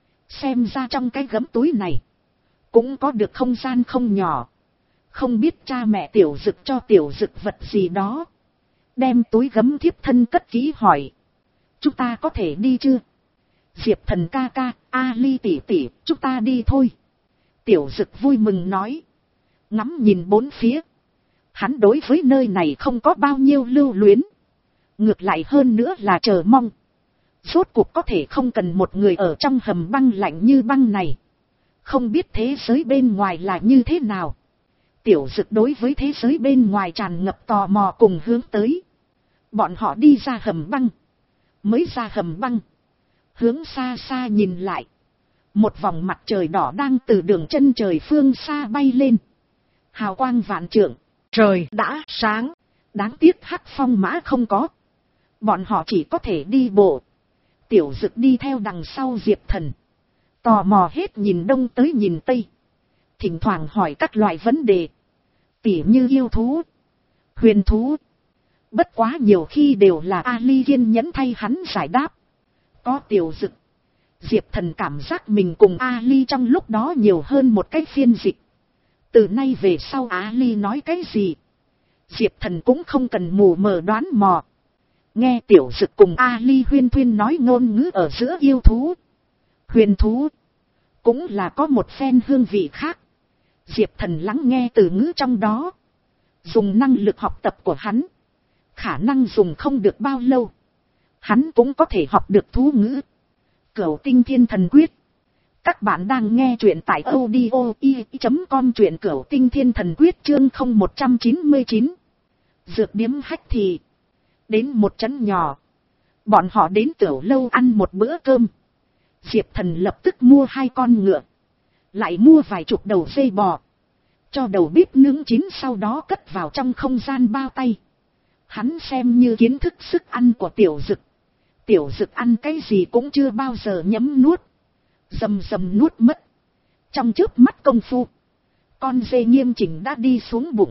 Xem ra trong cái gấm túi này cũng có được không gian không nhỏ. Không biết cha mẹ Tiểu Dực cho Tiểu Dực vật gì đó. Đem túi gấm thiếp thân cất kỹ hỏi. Chúng ta có thể đi chưa? Diệp Thần ca ca, Ali tỷ tỷ, chúng ta đi thôi. Tiểu Dực vui mừng nói. Ngắm nhìn bốn phía. Hắn đối với nơi này không có bao nhiêu lưu luyến. Ngược lại hơn nữa là chờ mong. Rốt cuộc có thể không cần một người ở trong hầm băng lạnh như băng này. Không biết thế giới bên ngoài là như thế nào. Tiểu Dực đối với thế giới bên ngoài tràn ngập tò mò cùng hướng tới. Bọn họ đi ra hầm băng. Mới ra hầm băng. Hướng xa xa nhìn lại. Một vòng mặt trời đỏ đang từ đường chân trời phương xa bay lên. Hào quang vạn trượng. Trời đã sáng. Đáng tiếc Hắc Phong mã không có. Bọn họ chỉ có thể đi bộ. Tiểu Dực đi theo đằng sau Diệp Thần. Tò mò hết nhìn đông tới nhìn tây. Thỉnh thoảng hỏi các loại vấn đề. Tỉ như yêu thú, huyền thú. Bất quá nhiều khi đều là Ali kiên nhẫn thay hắn giải đáp. Có Tiểu Dực, Diệp Thần cảm giác mình cùng Ali trong lúc đó nhiều hơn một cái phiên dịch. Từ nay về sau Ali nói cái gì, Diệp Thần cũng không cần mù mờ đoán mò. Nghe Tiểu Dực cùng Ali huyên thuyên nói ngôn ngữ ở giữa yêu thú, huyền thú, cũng là có một phen hương vị khác. Diệp Thần lắng nghe từ ngữ trong đó. Dùng năng lực học tập của hắn, khả năng dùng không được bao lâu, hắn cũng có thể học được thú ngữ. Cửu Tinh Thiên Thần Quyết. Các bạn đang nghe truyện tại audio i chấm com, truyện Cửu Tinh Thiên Thần Quyết chương không một trăm chín mươi chín. Dược điếm hách thì. Đến một trấn nhỏ. Bọn họ đến tiểu lâu ăn một bữa cơm. Diệp Thần lập tức mua hai con ngựa. Lại mua vài chục đầu dây bò. Cho đầu bếp nướng chín sau đó cất vào trong không gian bao tay. Hắn xem như kiến thức sức ăn của Tiểu Dực. Tiểu Dực ăn cái gì cũng chưa bao giờ nhấm nuốt. Dầm dầm nuốt mất. Trong chớp mắt công phu, con dê nghiêm chỉnh đã đi xuống bụng.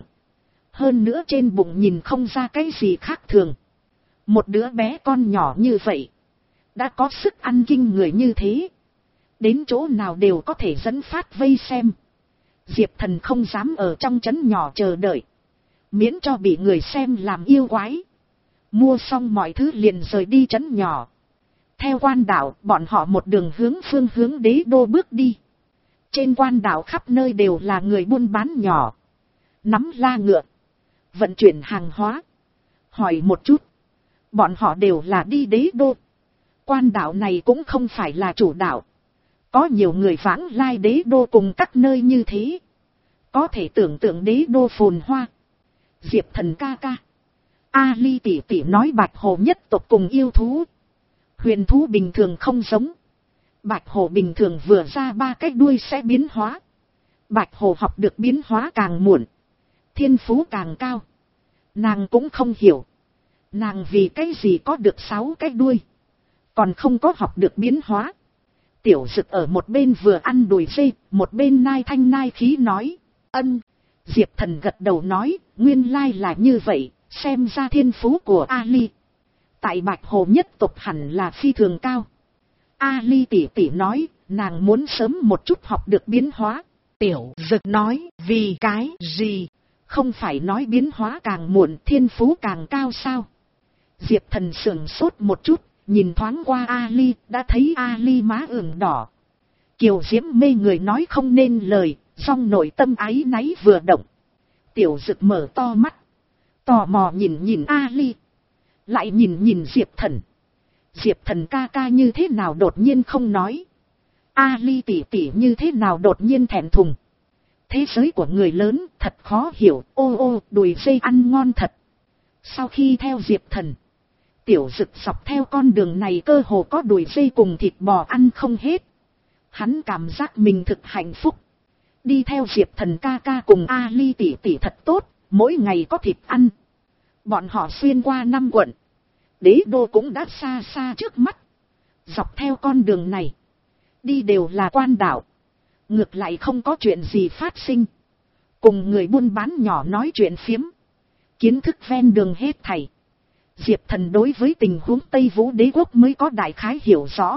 Hơn nữa trên bụng nhìn không ra cái gì khác thường. Một đứa bé con nhỏ như vậy, đã có sức ăn kinh người như thế. Đến chỗ nào đều có thể dẫn phát vây xem. Diệp Thần không dám ở trong trấn nhỏ chờ đợi. Miễn cho bị người xem làm yêu quái. Mua xong mọi thứ liền rời đi trấn nhỏ. Theo quan đảo, bọn họ một đường hướng phương hướng đế đô bước đi. Trên quan đảo khắp nơi đều là người buôn bán nhỏ. Nắm la ngựa. Vận chuyển hàng hóa. Hỏi một chút. Bọn họ đều là đi đế đô. Quan đảo này cũng không phải là chủ đảo. Có nhiều người vãng lai đế đô cùng các nơi như thế. Có thể tưởng tượng đế đô phồn hoa. Diệp Thần ca ca. Ali tỷ tỷ nói Bạch Hồ nhất tộc cùng yêu thú, huyền thú bình thường không giống. Bạch Hồ bình thường vừa ra ba cái đuôi sẽ biến hóa. Bạch Hồ học được biến hóa càng muộn, thiên phú càng cao. Nàng cũng không hiểu. Nàng vì cái gì có được sáu cái đuôi, còn không có học được biến hóa. Tiểu Dực ở một bên vừa ăn đùi dê, một bên nai thanh nai khí nói. Ân. Diệp Thần gật đầu nói, nguyên lai là như vậy, xem ra thiên phú của Ali tại Bạch Hồ nhất tộc hẳn là phi thường cao. Ali tỷ tỷ nói, nàng muốn sớm một chút học được biến hóa. Tiểu Dực nói, vì cái gì? Không phải nói biến hóa càng muộn thiên phú càng cao sao? Diệp Thần sửng sốt một chút, nhìn thoáng qua Ali, đã thấy Ali má ửng đỏ. Kiều diễm mê người nói không nên lời, song nội tâm áy náy vừa động. Tiểu Dực mở to mắt, tò mò nhìn nhìn Ali, lại nhìn nhìn Diệp Thần. Diệp Thần ca ca như thế nào đột nhiên không nói, Ali tỷ tỷ như thế nào đột nhiên thẹn thùng. Thế giới của người lớn thật khó hiểu, ô ô đùi dê ăn ngon thật. Sau khi theo Diệp Thần, Tiểu Dực dọc theo con đường này cơ hồ có đùi dê cùng thịt bò ăn không hết. Hắn cảm giác mình thực hạnh phúc. Đi theo Diệp Thần ca ca cùng Ali tỷ tỷ thật tốt, mỗi ngày có thịt ăn. Bọn họ xuyên qua năm quận, đế đô cũng đã xa xa trước mắt. Dọc theo con đường này, đi đều là quan đảo. Ngược lại không có chuyện gì phát sinh. Cùng người buôn bán nhỏ nói chuyện phiếm. Kiến thức ven đường hết thảy. Diệp Thần đối với tình huống Tây Vũ đế quốc mới có đại khái hiểu rõ.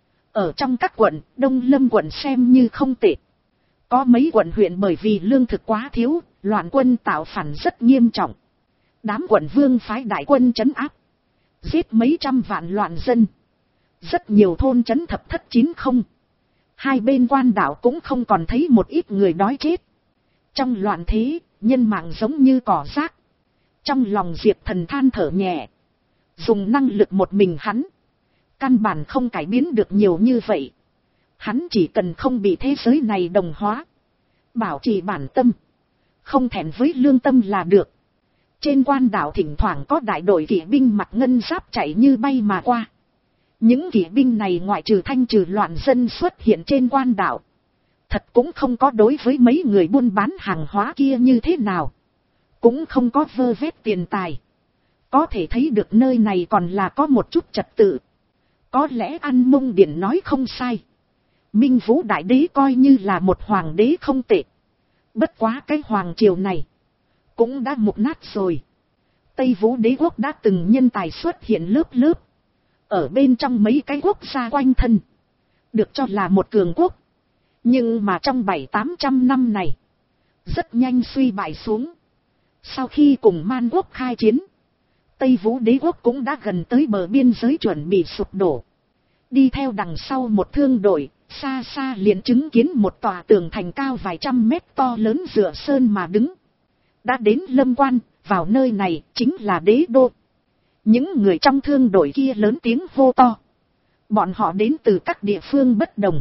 Ở trong các quận, Đông Lâm quận xem như không tệ. Có mấy quận huyện bởi vì lương thực quá thiếu, loạn quân tạo phản rất nghiêm trọng. Đám quận vương phái đại quân trấn áp, giết mấy trăm vạn loạn dân. Rất nhiều thôn trấn thập thất chín không. Hai bên quan đảo cũng không còn thấy một ít người đói chết. Trong loạn thế, nhân mạng giống như cỏ rác. Trong lòng Diệp Thần than thở nhẹ. Dùng năng lực một mình hắn, căn bản không cải biến được nhiều như vậy. Hắn chỉ cần không bị thế giới này đồng hóa, bảo trì bản tâm, không thẹn với lương tâm là được. Trên quan đảo thỉnh thoảng có đại đội kỵ binh mặc ngân giáp chạy như bay mà qua. Những kỵ binh này ngoại trừ thanh trừ loạn dân xuất hiện trên quan đảo, thật cũng không có đối với mấy người buôn bán hàng hóa kia như thế nào. Cũng không có vơ vét tiền tài. Có thể thấy được nơi này còn là có một chút trật tự. Có lẽ An Mông Điện nói không sai. Minh Vũ Đại Đế coi như là một hoàng đế không tệ. Bất quá cái hoàng triều này cũng đã mục nát rồi. Tây Vũ Đế quốc đã từng nhân tài xuất hiện lớp lớp. Ở bên trong mấy cái quốc gia quanh thân, được cho là một cường quốc. Nhưng mà trong bảy tám trăm năm này, rất nhanh suy bại xuống. Sau khi cùng Man quốc khai chiến, Tây Vũ Đế quốc cũng đã gần tới bờ biên giới chuẩn bị sụp đổ. Đi theo đằng sau một thương đội, xa xa liền chứng kiến một tòa tường thành cao vài trăm mét to lớn dựa sơn mà đứng. Đã đến Lâm Quan, vào nơi này chính là đế đô. Những người trong thương đội kia lớn tiếng hô to. Bọn họ đến từ các địa phương bất đồng.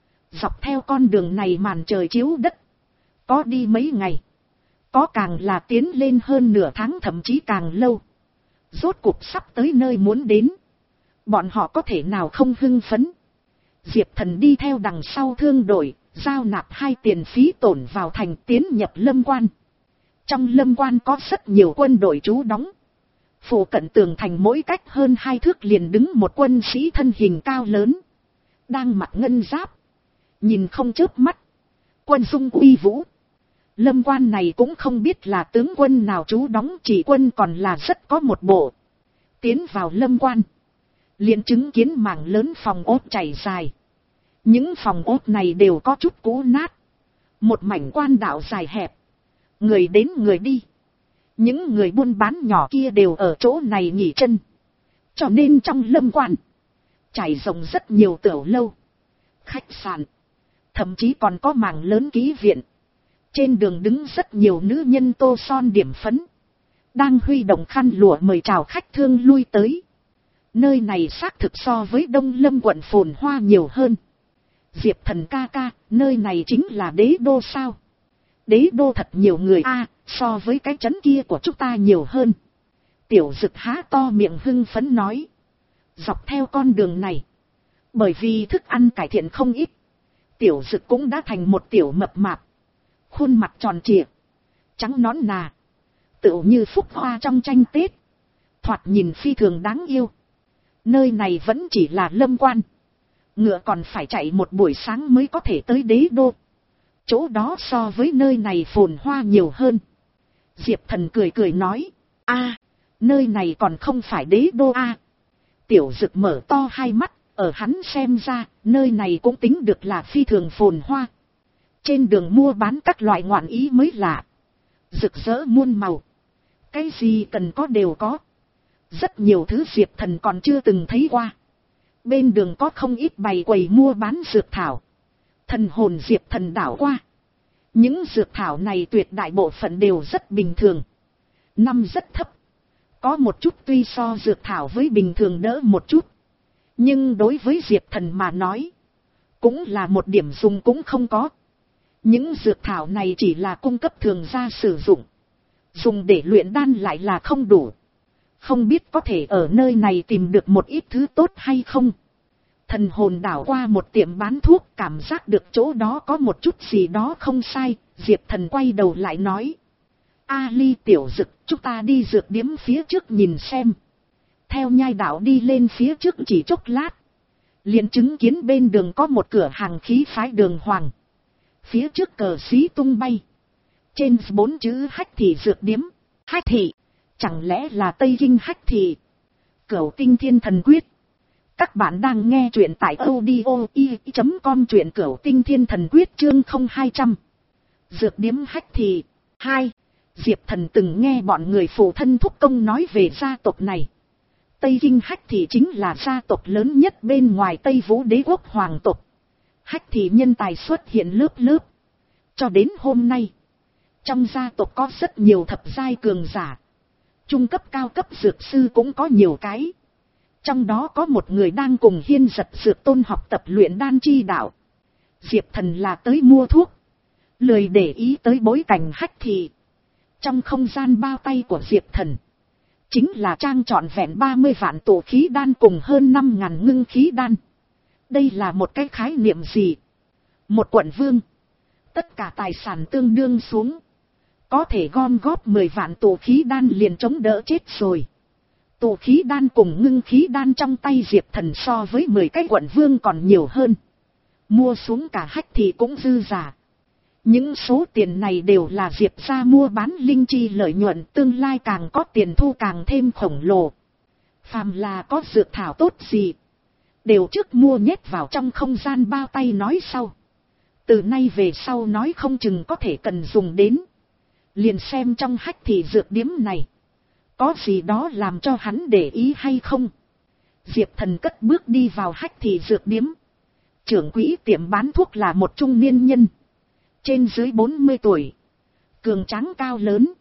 Dọc theo con đường này màn trời chiếu đất. Có đi mấy ngày, có càng là tiến lên hơn nửa tháng thậm chí càng lâu. Rốt cuộc sắp tới nơi muốn đến, bọn họ có thể nào không hưng phấn. Diệp Thần đi theo đằng sau thương đội, giao nạp hai tiền phí tổn vào thành tiến nhập Lâm Quan. Trong Lâm Quan có rất nhiều quân đội trú đóng. Phủ cận tường thành mỗi cách hơn hai thước liền đứng một quân sĩ thân hình cao lớn, đang mặc ngân giáp, nhìn không chớp mắt, quân dung uy vũ. Lâm Quan này cũng không biết là tướng quân nào trú đóng, chỉ quân còn là rất có một bộ. Tiến vào Lâm Quan, liền chứng kiến mảng lớn phòng ốt chảy dài. Những phòng ốt này đều có chút cũ nát. Một mảnh quan đạo dài hẹp, người đến người đi. Những người buôn bán nhỏ kia đều ở chỗ này nghỉ chân. Cho nên trong Lâm Quan trải rộng rất nhiều tiểu lâu, khách sạn, thậm chí còn có mảng lớn ký viện. Trên đường đứng rất nhiều nữ nhân tô son điểm phấn, đang huy động khăn lụa mời chào khách thương lui tới. Nơi này xác thực so với Đông Lâm quận phồn hoa nhiều hơn. Diệp Thần ca ca, nơi này chính là đế đô sao? Đế đô thật nhiều người a, so với cái trấn kia của chúng ta nhiều hơn. Tiểu Dực há to miệng hưng phấn nói. Dọc theo con đường này, bởi vì thức ăn cải thiện không ít, Tiểu Dực cũng đã thành một tiểu mập mạp. Khuôn mặt tròn trịa, trắng nõn nà, tựu như phúc hoa trong tranh Tết, thoạt nhìn phi thường đáng yêu. Nơi này vẫn chỉ là Lâm Quan, ngựa còn phải chạy một buổi sáng mới có thể tới đế đô. Chỗ đó so với nơi này phồn hoa nhiều hơn. Diệp Thần cười cười nói, a, nơi này còn không phải đế đô a. Tiểu Dực mở to hai mắt, ở hắn xem ra, nơi này cũng tính được là phi thường phồn hoa. Trên đường mua bán các loại ngoạn ý mới lạ, rực rỡ muôn màu, cái gì cần có đều có. Rất nhiều thứ Diệp Thần còn chưa từng thấy qua. Bên đường có không ít bày quầy mua bán dược thảo. Thần hồn Diệp Thần đảo qua. Những dược thảo này tuyệt đại bộ phận đều rất bình thường. Năm rất thấp. Có một chút tuy so dược thảo với bình thường đỡ một chút. Nhưng đối với Diệp Thần mà nói, cũng là một điểm dùng cũng không có. Những dược thảo này chỉ là cung cấp thường gia sử dụng. Dùng để luyện đan lại là không đủ. Không biết có thể ở nơi này tìm được một ít thứ tốt hay không. Thần hồn đảo qua một tiệm bán thuốc, cảm giác được chỗ đó có một chút gì đó không sai. Diệp Thần quay đầu lại nói. A Ly tiểu dực, chúng ta đi dược điếm phía trước nhìn xem. Theo nhai đảo đi lên phía trước chỉ chốc lát. Liền chứng kiến bên đường có một cửa hàng khí phái đường hoàng. Phía trước cờ xí tung bay. Trên bốn chữ Hách Thị dược điếm. Hách Thị, chẳng lẽ là Tây Kinh Hách Thị? Cửu Tinh Thiên Thần Quyết. Các bạn đang nghe truyện tại audio i chấm com, truyện Cửu Tinh Thiên Thần Quyết chương không hai trăm. Dược điếm Hách Thị. hai. Diệp Thần từng nghe bọn người phụ thân thúc công nói về gia tộc này. Tây Kinh Hách Thị chính là gia tộc lớn nhất bên ngoài Tây Vũ Đế quốc hoàng tộc. Hách Thị nhân tài xuất hiện lớp lớp. Cho đến hôm nay, trong gia tộc có rất nhiều thập giai cường giả. Trung cấp cao cấp dược sư cũng có nhiều cái. Trong đó có một người đang cùng Hiên Giật Dược Tôn học tập luyện đan chi đạo. Diệp Thần là tới mua thuốc, lười để ý tới bối cảnh Hách Thị. Trong không gian bao tay của Diệp Thần, chính là trang trọn vẹn ba mươi vạn tổ khí đan cùng hơn năm ngàn ngưng khí đan. Đây là một cái khái niệm gì? Một quận vương, tất cả tài sản tương đương xuống, có thể gom góp mười vạn tổ khí đan liền chống đỡ chết rồi. Tổ khí đan cùng ngưng khí đan trong tay Diệp Thần so với mười cái quận vương còn nhiều hơn. Mua xuống cả Hách Thị cũng dư giả. Những số tiền này đều là Diệp gia mua bán linh chi lợi nhuận, tương lai càng có tiền thu càng thêm khổng lồ. Phàm là có dược thảo tốt gì, đều trước mua nhét vào trong không gian bao tay nói sau. Từ nay về sau nói không chừng có thể cần dùng đến. Liền xem trong Hách Thị dược điếm này, có gì đó làm cho hắn để ý hay không. Diệp Thần cất bước đi vào Hách Thị dược điếm. Trưởng quỹ tiệm bán thuốc là một trung niên nhân. Trên dưới bốn mươi tuổi. Cường tráng cao lớn.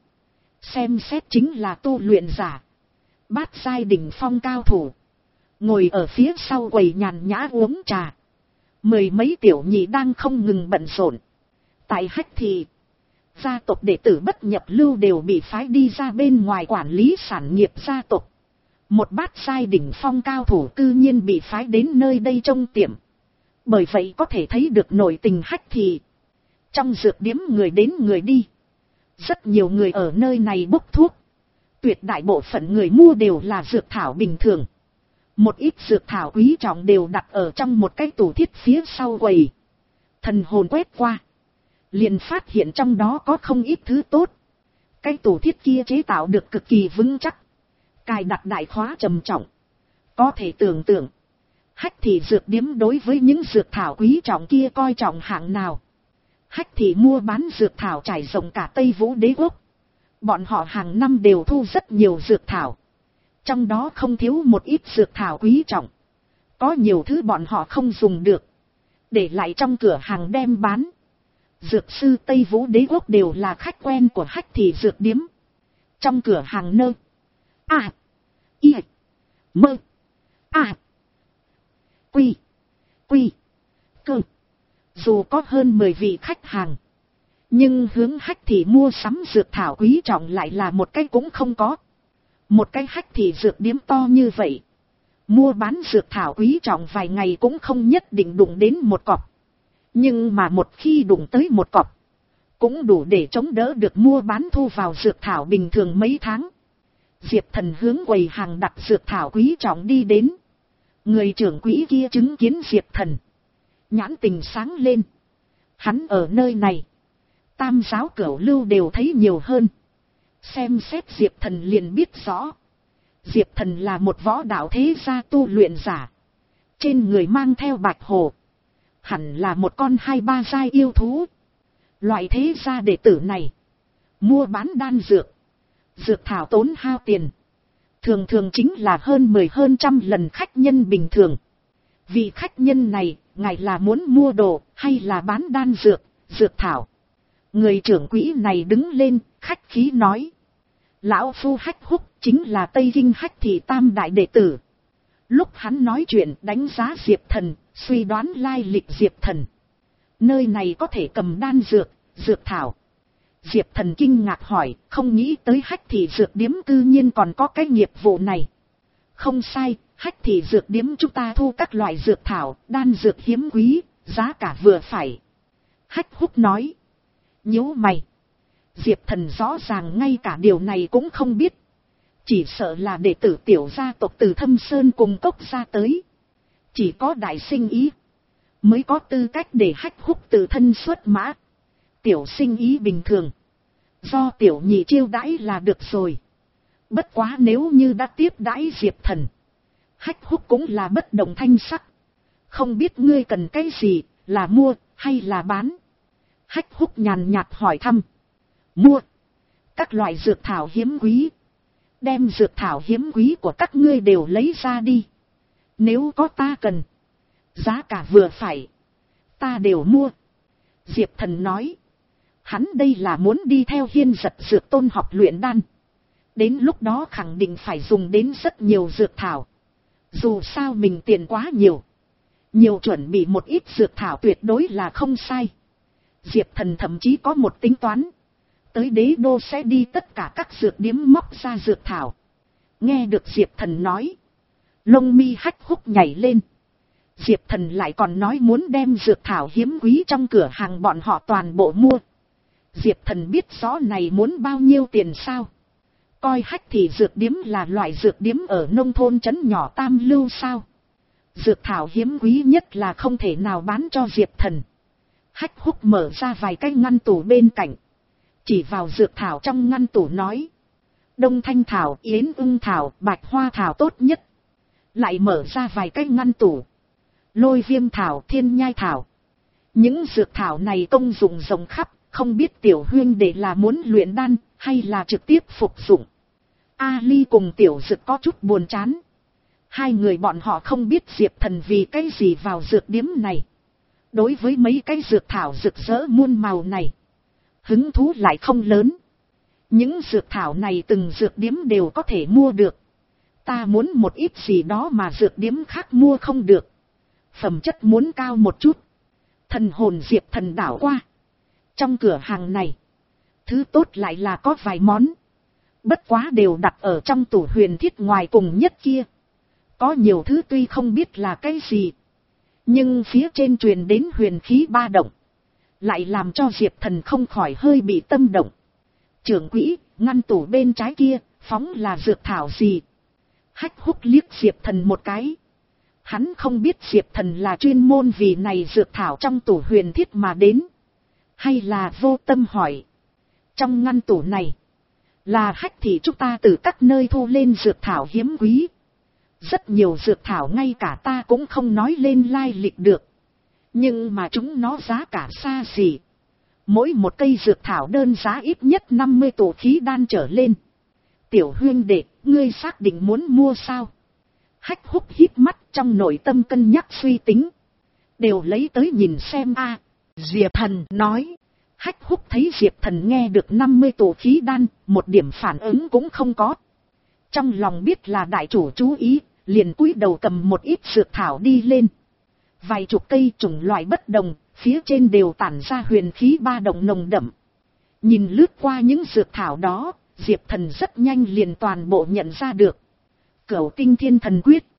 Xem xét chính là tu luyện giả. Bát giai đỉnh phong cao thủ. Ngồi ở phía sau quầy nhàn nhã uống trà. Mười mấy tiểu nhị đang không ngừng bận rộn. Tại Hách Thị, gia tộc đệ tử bất nhập lưu đều bị phái đi ra bên ngoài quản lý sản nghiệp gia tộc. Một bát giai đỉnh phong cao thủ cư nhiên bị phái đến nơi đây trông tiệm. Bởi vậy có thể thấy được nội tình Hách Thị. Trong dược điếm người đến người đi. Rất nhiều người ở nơi này bốc thuốc. Tuyệt đại bộ phận người mua đều là dược thảo bình thường. Một ít dược thảo quý trọng đều đặt ở trong một cái tủ thiết phía sau quầy. Thần hồn quét qua, liền phát hiện trong đó có không ít thứ tốt. Cái tủ thiết kia chế tạo được cực kỳ vững chắc. Cài đặt đại khóa trầm trọng. Có thể tưởng tượng, Hách Thị dược điếm đối với những dược thảo quý trọng kia coi trọng hạng nào. Hách Thị mua bán dược thảo trải rộng cả Tây Vũ Đế quốc. Bọn họ hàng năm đều thu rất nhiều dược thảo. Trong đó không thiếu một ít dược thảo quý trọng. Có nhiều thứ bọn họ không dùng được, để lại trong cửa hàng đem bán. Dược sư Tây Vũ Đế quốc đều là khách quen của Hách Thị dược điếm. Trong cửa hàng nơ. À. Y. Mơ. À. Quy. Quy. Cơ. Dù có hơn mười vị khách hàng, nhưng hướng Hách Thị mua sắm dược thảo quý trọng lại là một cái cũng không có. Một cái Hách Thị dược điếm to như vậy, mua bán dược thảo quý trọng vài ngày cũng không nhất định đụng đến một cọc. Nhưng mà một khi đụng tới một cọc, cũng đủ để chống đỡ được mua bán thu vào dược thảo bình thường mấy tháng. Diệp Thần hướng quầy hàng đặt dược thảo quý trọng đi đến. Người trưởng quỹ kia chứng kiến Diệp Thần, nhãn tình sáng lên. Hắn ở nơi này, tam giáo cửu lưu đều thấy nhiều hơn. Xem xét Diệp Thần liền biết rõ. Diệp Thần là một võ đạo thế gia tu luyện giả. Trên người mang theo bạch hổ. Hẳn là một con hai ba giai yêu thú. Loại thế gia đệ tử này, mua bán đan dược, dược thảo tốn hao tiền. thường thường chính là hơn mười hơn trăm lần khách nhân bình thường. Vị khách nhân này, ngài là muốn mua đồ, hay là bán đan dược, dược thảo? Người trưởng quỹ này đứng lên, khách khí nói. Lão phu Hách Húc chính là Tây Kinh Hách Thị tam đại đệ tử. Lúc hắn nói chuyện đánh giá Diệp Thần, suy đoán lai lịch Diệp Thần. Nơi này có thể cầm đan dược, dược thảo. Diệp Thần kinh ngạc hỏi, không nghĩ tới Hách Thị dược điếm cư nhiên còn có cái nghiệp vụ này. Không sai, Hách Thị dược điếm chúng ta thu các loại dược thảo, đan dược hiếm quý, giá cả vừa phải. Hách Húc nói. Nhíu mày. Diệp Thần rõ ràng ngay cả điều này cũng không biết. Chỉ sợ là đệ tử tiểu gia tộc từ Thâm Sơn cùng cốc ra tới. Chỉ có đại sinh ý mới có tư cách để Hách Húc tự thân xuất mã. Tiểu sinh ý bình thường, do tiểu nhị chiêu đãi là được rồi. Bất quá nếu như đã tiếp đãi Diệp Thần, Hách Húc cũng là bất động thanh sắc. Không biết ngươi cần cái gì, là mua hay là bán? Hách Húc nhàn nhạt hỏi thăm. Mua các loại dược thảo hiếm quý. Đem dược thảo hiếm quý của các ngươi đều lấy ra đi. Nếu có ta cần, giá cả vừa phải, ta đều mua. Diệp Thần nói. Hắn đây là muốn đi theo Hiên Giật dược tôn học luyện đan. Đến lúc đó khẳng định phải dùng đến rất nhiều dược thảo. Dù sao mình tiền quá nhiều, nhiều chuẩn bị một ít dược thảo tuyệt đối là không sai. Diệp Thần thậm chí có một tính toán. Tới đế đô sẽ đi tất cả các dược điếm móc ra dược thảo. Nghe được Diệp Thần nói, lông mi Hách Húc nhảy lên. Diệp Thần lại còn nói muốn đem dược thảo hiếm quý trong cửa hàng bọn họ toàn bộ mua. Diệp Thần biết rõ này muốn bao nhiêu tiền sao? Coi Hách Thị dược điếm là loại dược điếm ở nông thôn trấn nhỏ tam lưu sao? Dược thảo hiếm quý nhất là không thể nào bán cho Diệp Thần. Hách Húc mở ra vài cái ngăn tủ bên cạnh, chỉ vào dược thảo trong ngăn tủ nói. Đông Thanh thảo, Yến ưng thảo, Bạch Hoa thảo tốt nhất. Lại mở ra vài cái ngăn tủ. Lôi viêm thảo, Thiên nhai thảo. Những dược thảo này công dụng rộng khắp, không biết tiểu huyên đệ là muốn luyện đan, hay là trực tiếp phục dụng. A Ly cùng tiểu dực có chút buồn chán. Hai người bọn họ không biết Diệp Thần vì cái gì vào dược điếm này. Đối với mấy cái dược thảo rực rỡ muôn màu này, hứng thú lại không lớn. Những dược thảo này từng dược điếm đều có thể mua được. Ta muốn một ít gì đó mà dược điếm khác mua không được. Phẩm chất muốn cao một chút. Thần hồn Diệp Thần đảo qua. Trong cửa hàng này, thứ tốt lại là có vài món. Bất quá đều đặt ở trong tủ huyền thiết ngoài cùng nhất kia. Có nhiều thứ tuy không biết là cái gì, nhưng phía trên truyền đến huyền khí ba động, lại làm cho Diệp Thần không khỏi hơi bị tâm động. Trưởng quỹ, ngăn tủ bên trái kia, phóng là dược thảo gì? Hách Húc liếc Diệp Thần một cái. Hắn không biết Diệp Thần là chuyên môn vì này dược thảo trong tủ huyền thiết mà đến, hay là vô tâm hỏi. Trong ngăn tủ này, là Hách Thị chúng ta từ các nơi thu lên dược thảo hiếm quý. Rất nhiều dược thảo ngay cả ta cũng không nói lên lai lịch được. Nhưng mà chúng nó giá cả xa xỉ. Mỗi một cây dược thảo đơn giá ít nhất năm mươi tổ khí đan trở lên. Tiểu huyên đệ, ngươi xác định muốn mua sao? Hách Húc hít mắt, trong nội tâm cân nhắc suy tính. Đều lấy tới nhìn xem a. Diệp Thần nói. Hách Húc thấy Diệp Thần nghe được năm mươi tổ khí đan, một điểm phản ứng cũng không có. Trong lòng biết là đại chủ chú ý, liền cúi đầu cầm một ít dược thảo đi lên. Vài chục cây chủng loại bất đồng, phía trên đều tản ra huyền khí ba động nồng đậm. Nhìn lướt qua những dược thảo đó, Diệp Thần rất nhanh liền toàn bộ nhận ra được. Cửu Tinh Thiên Thần Quyết.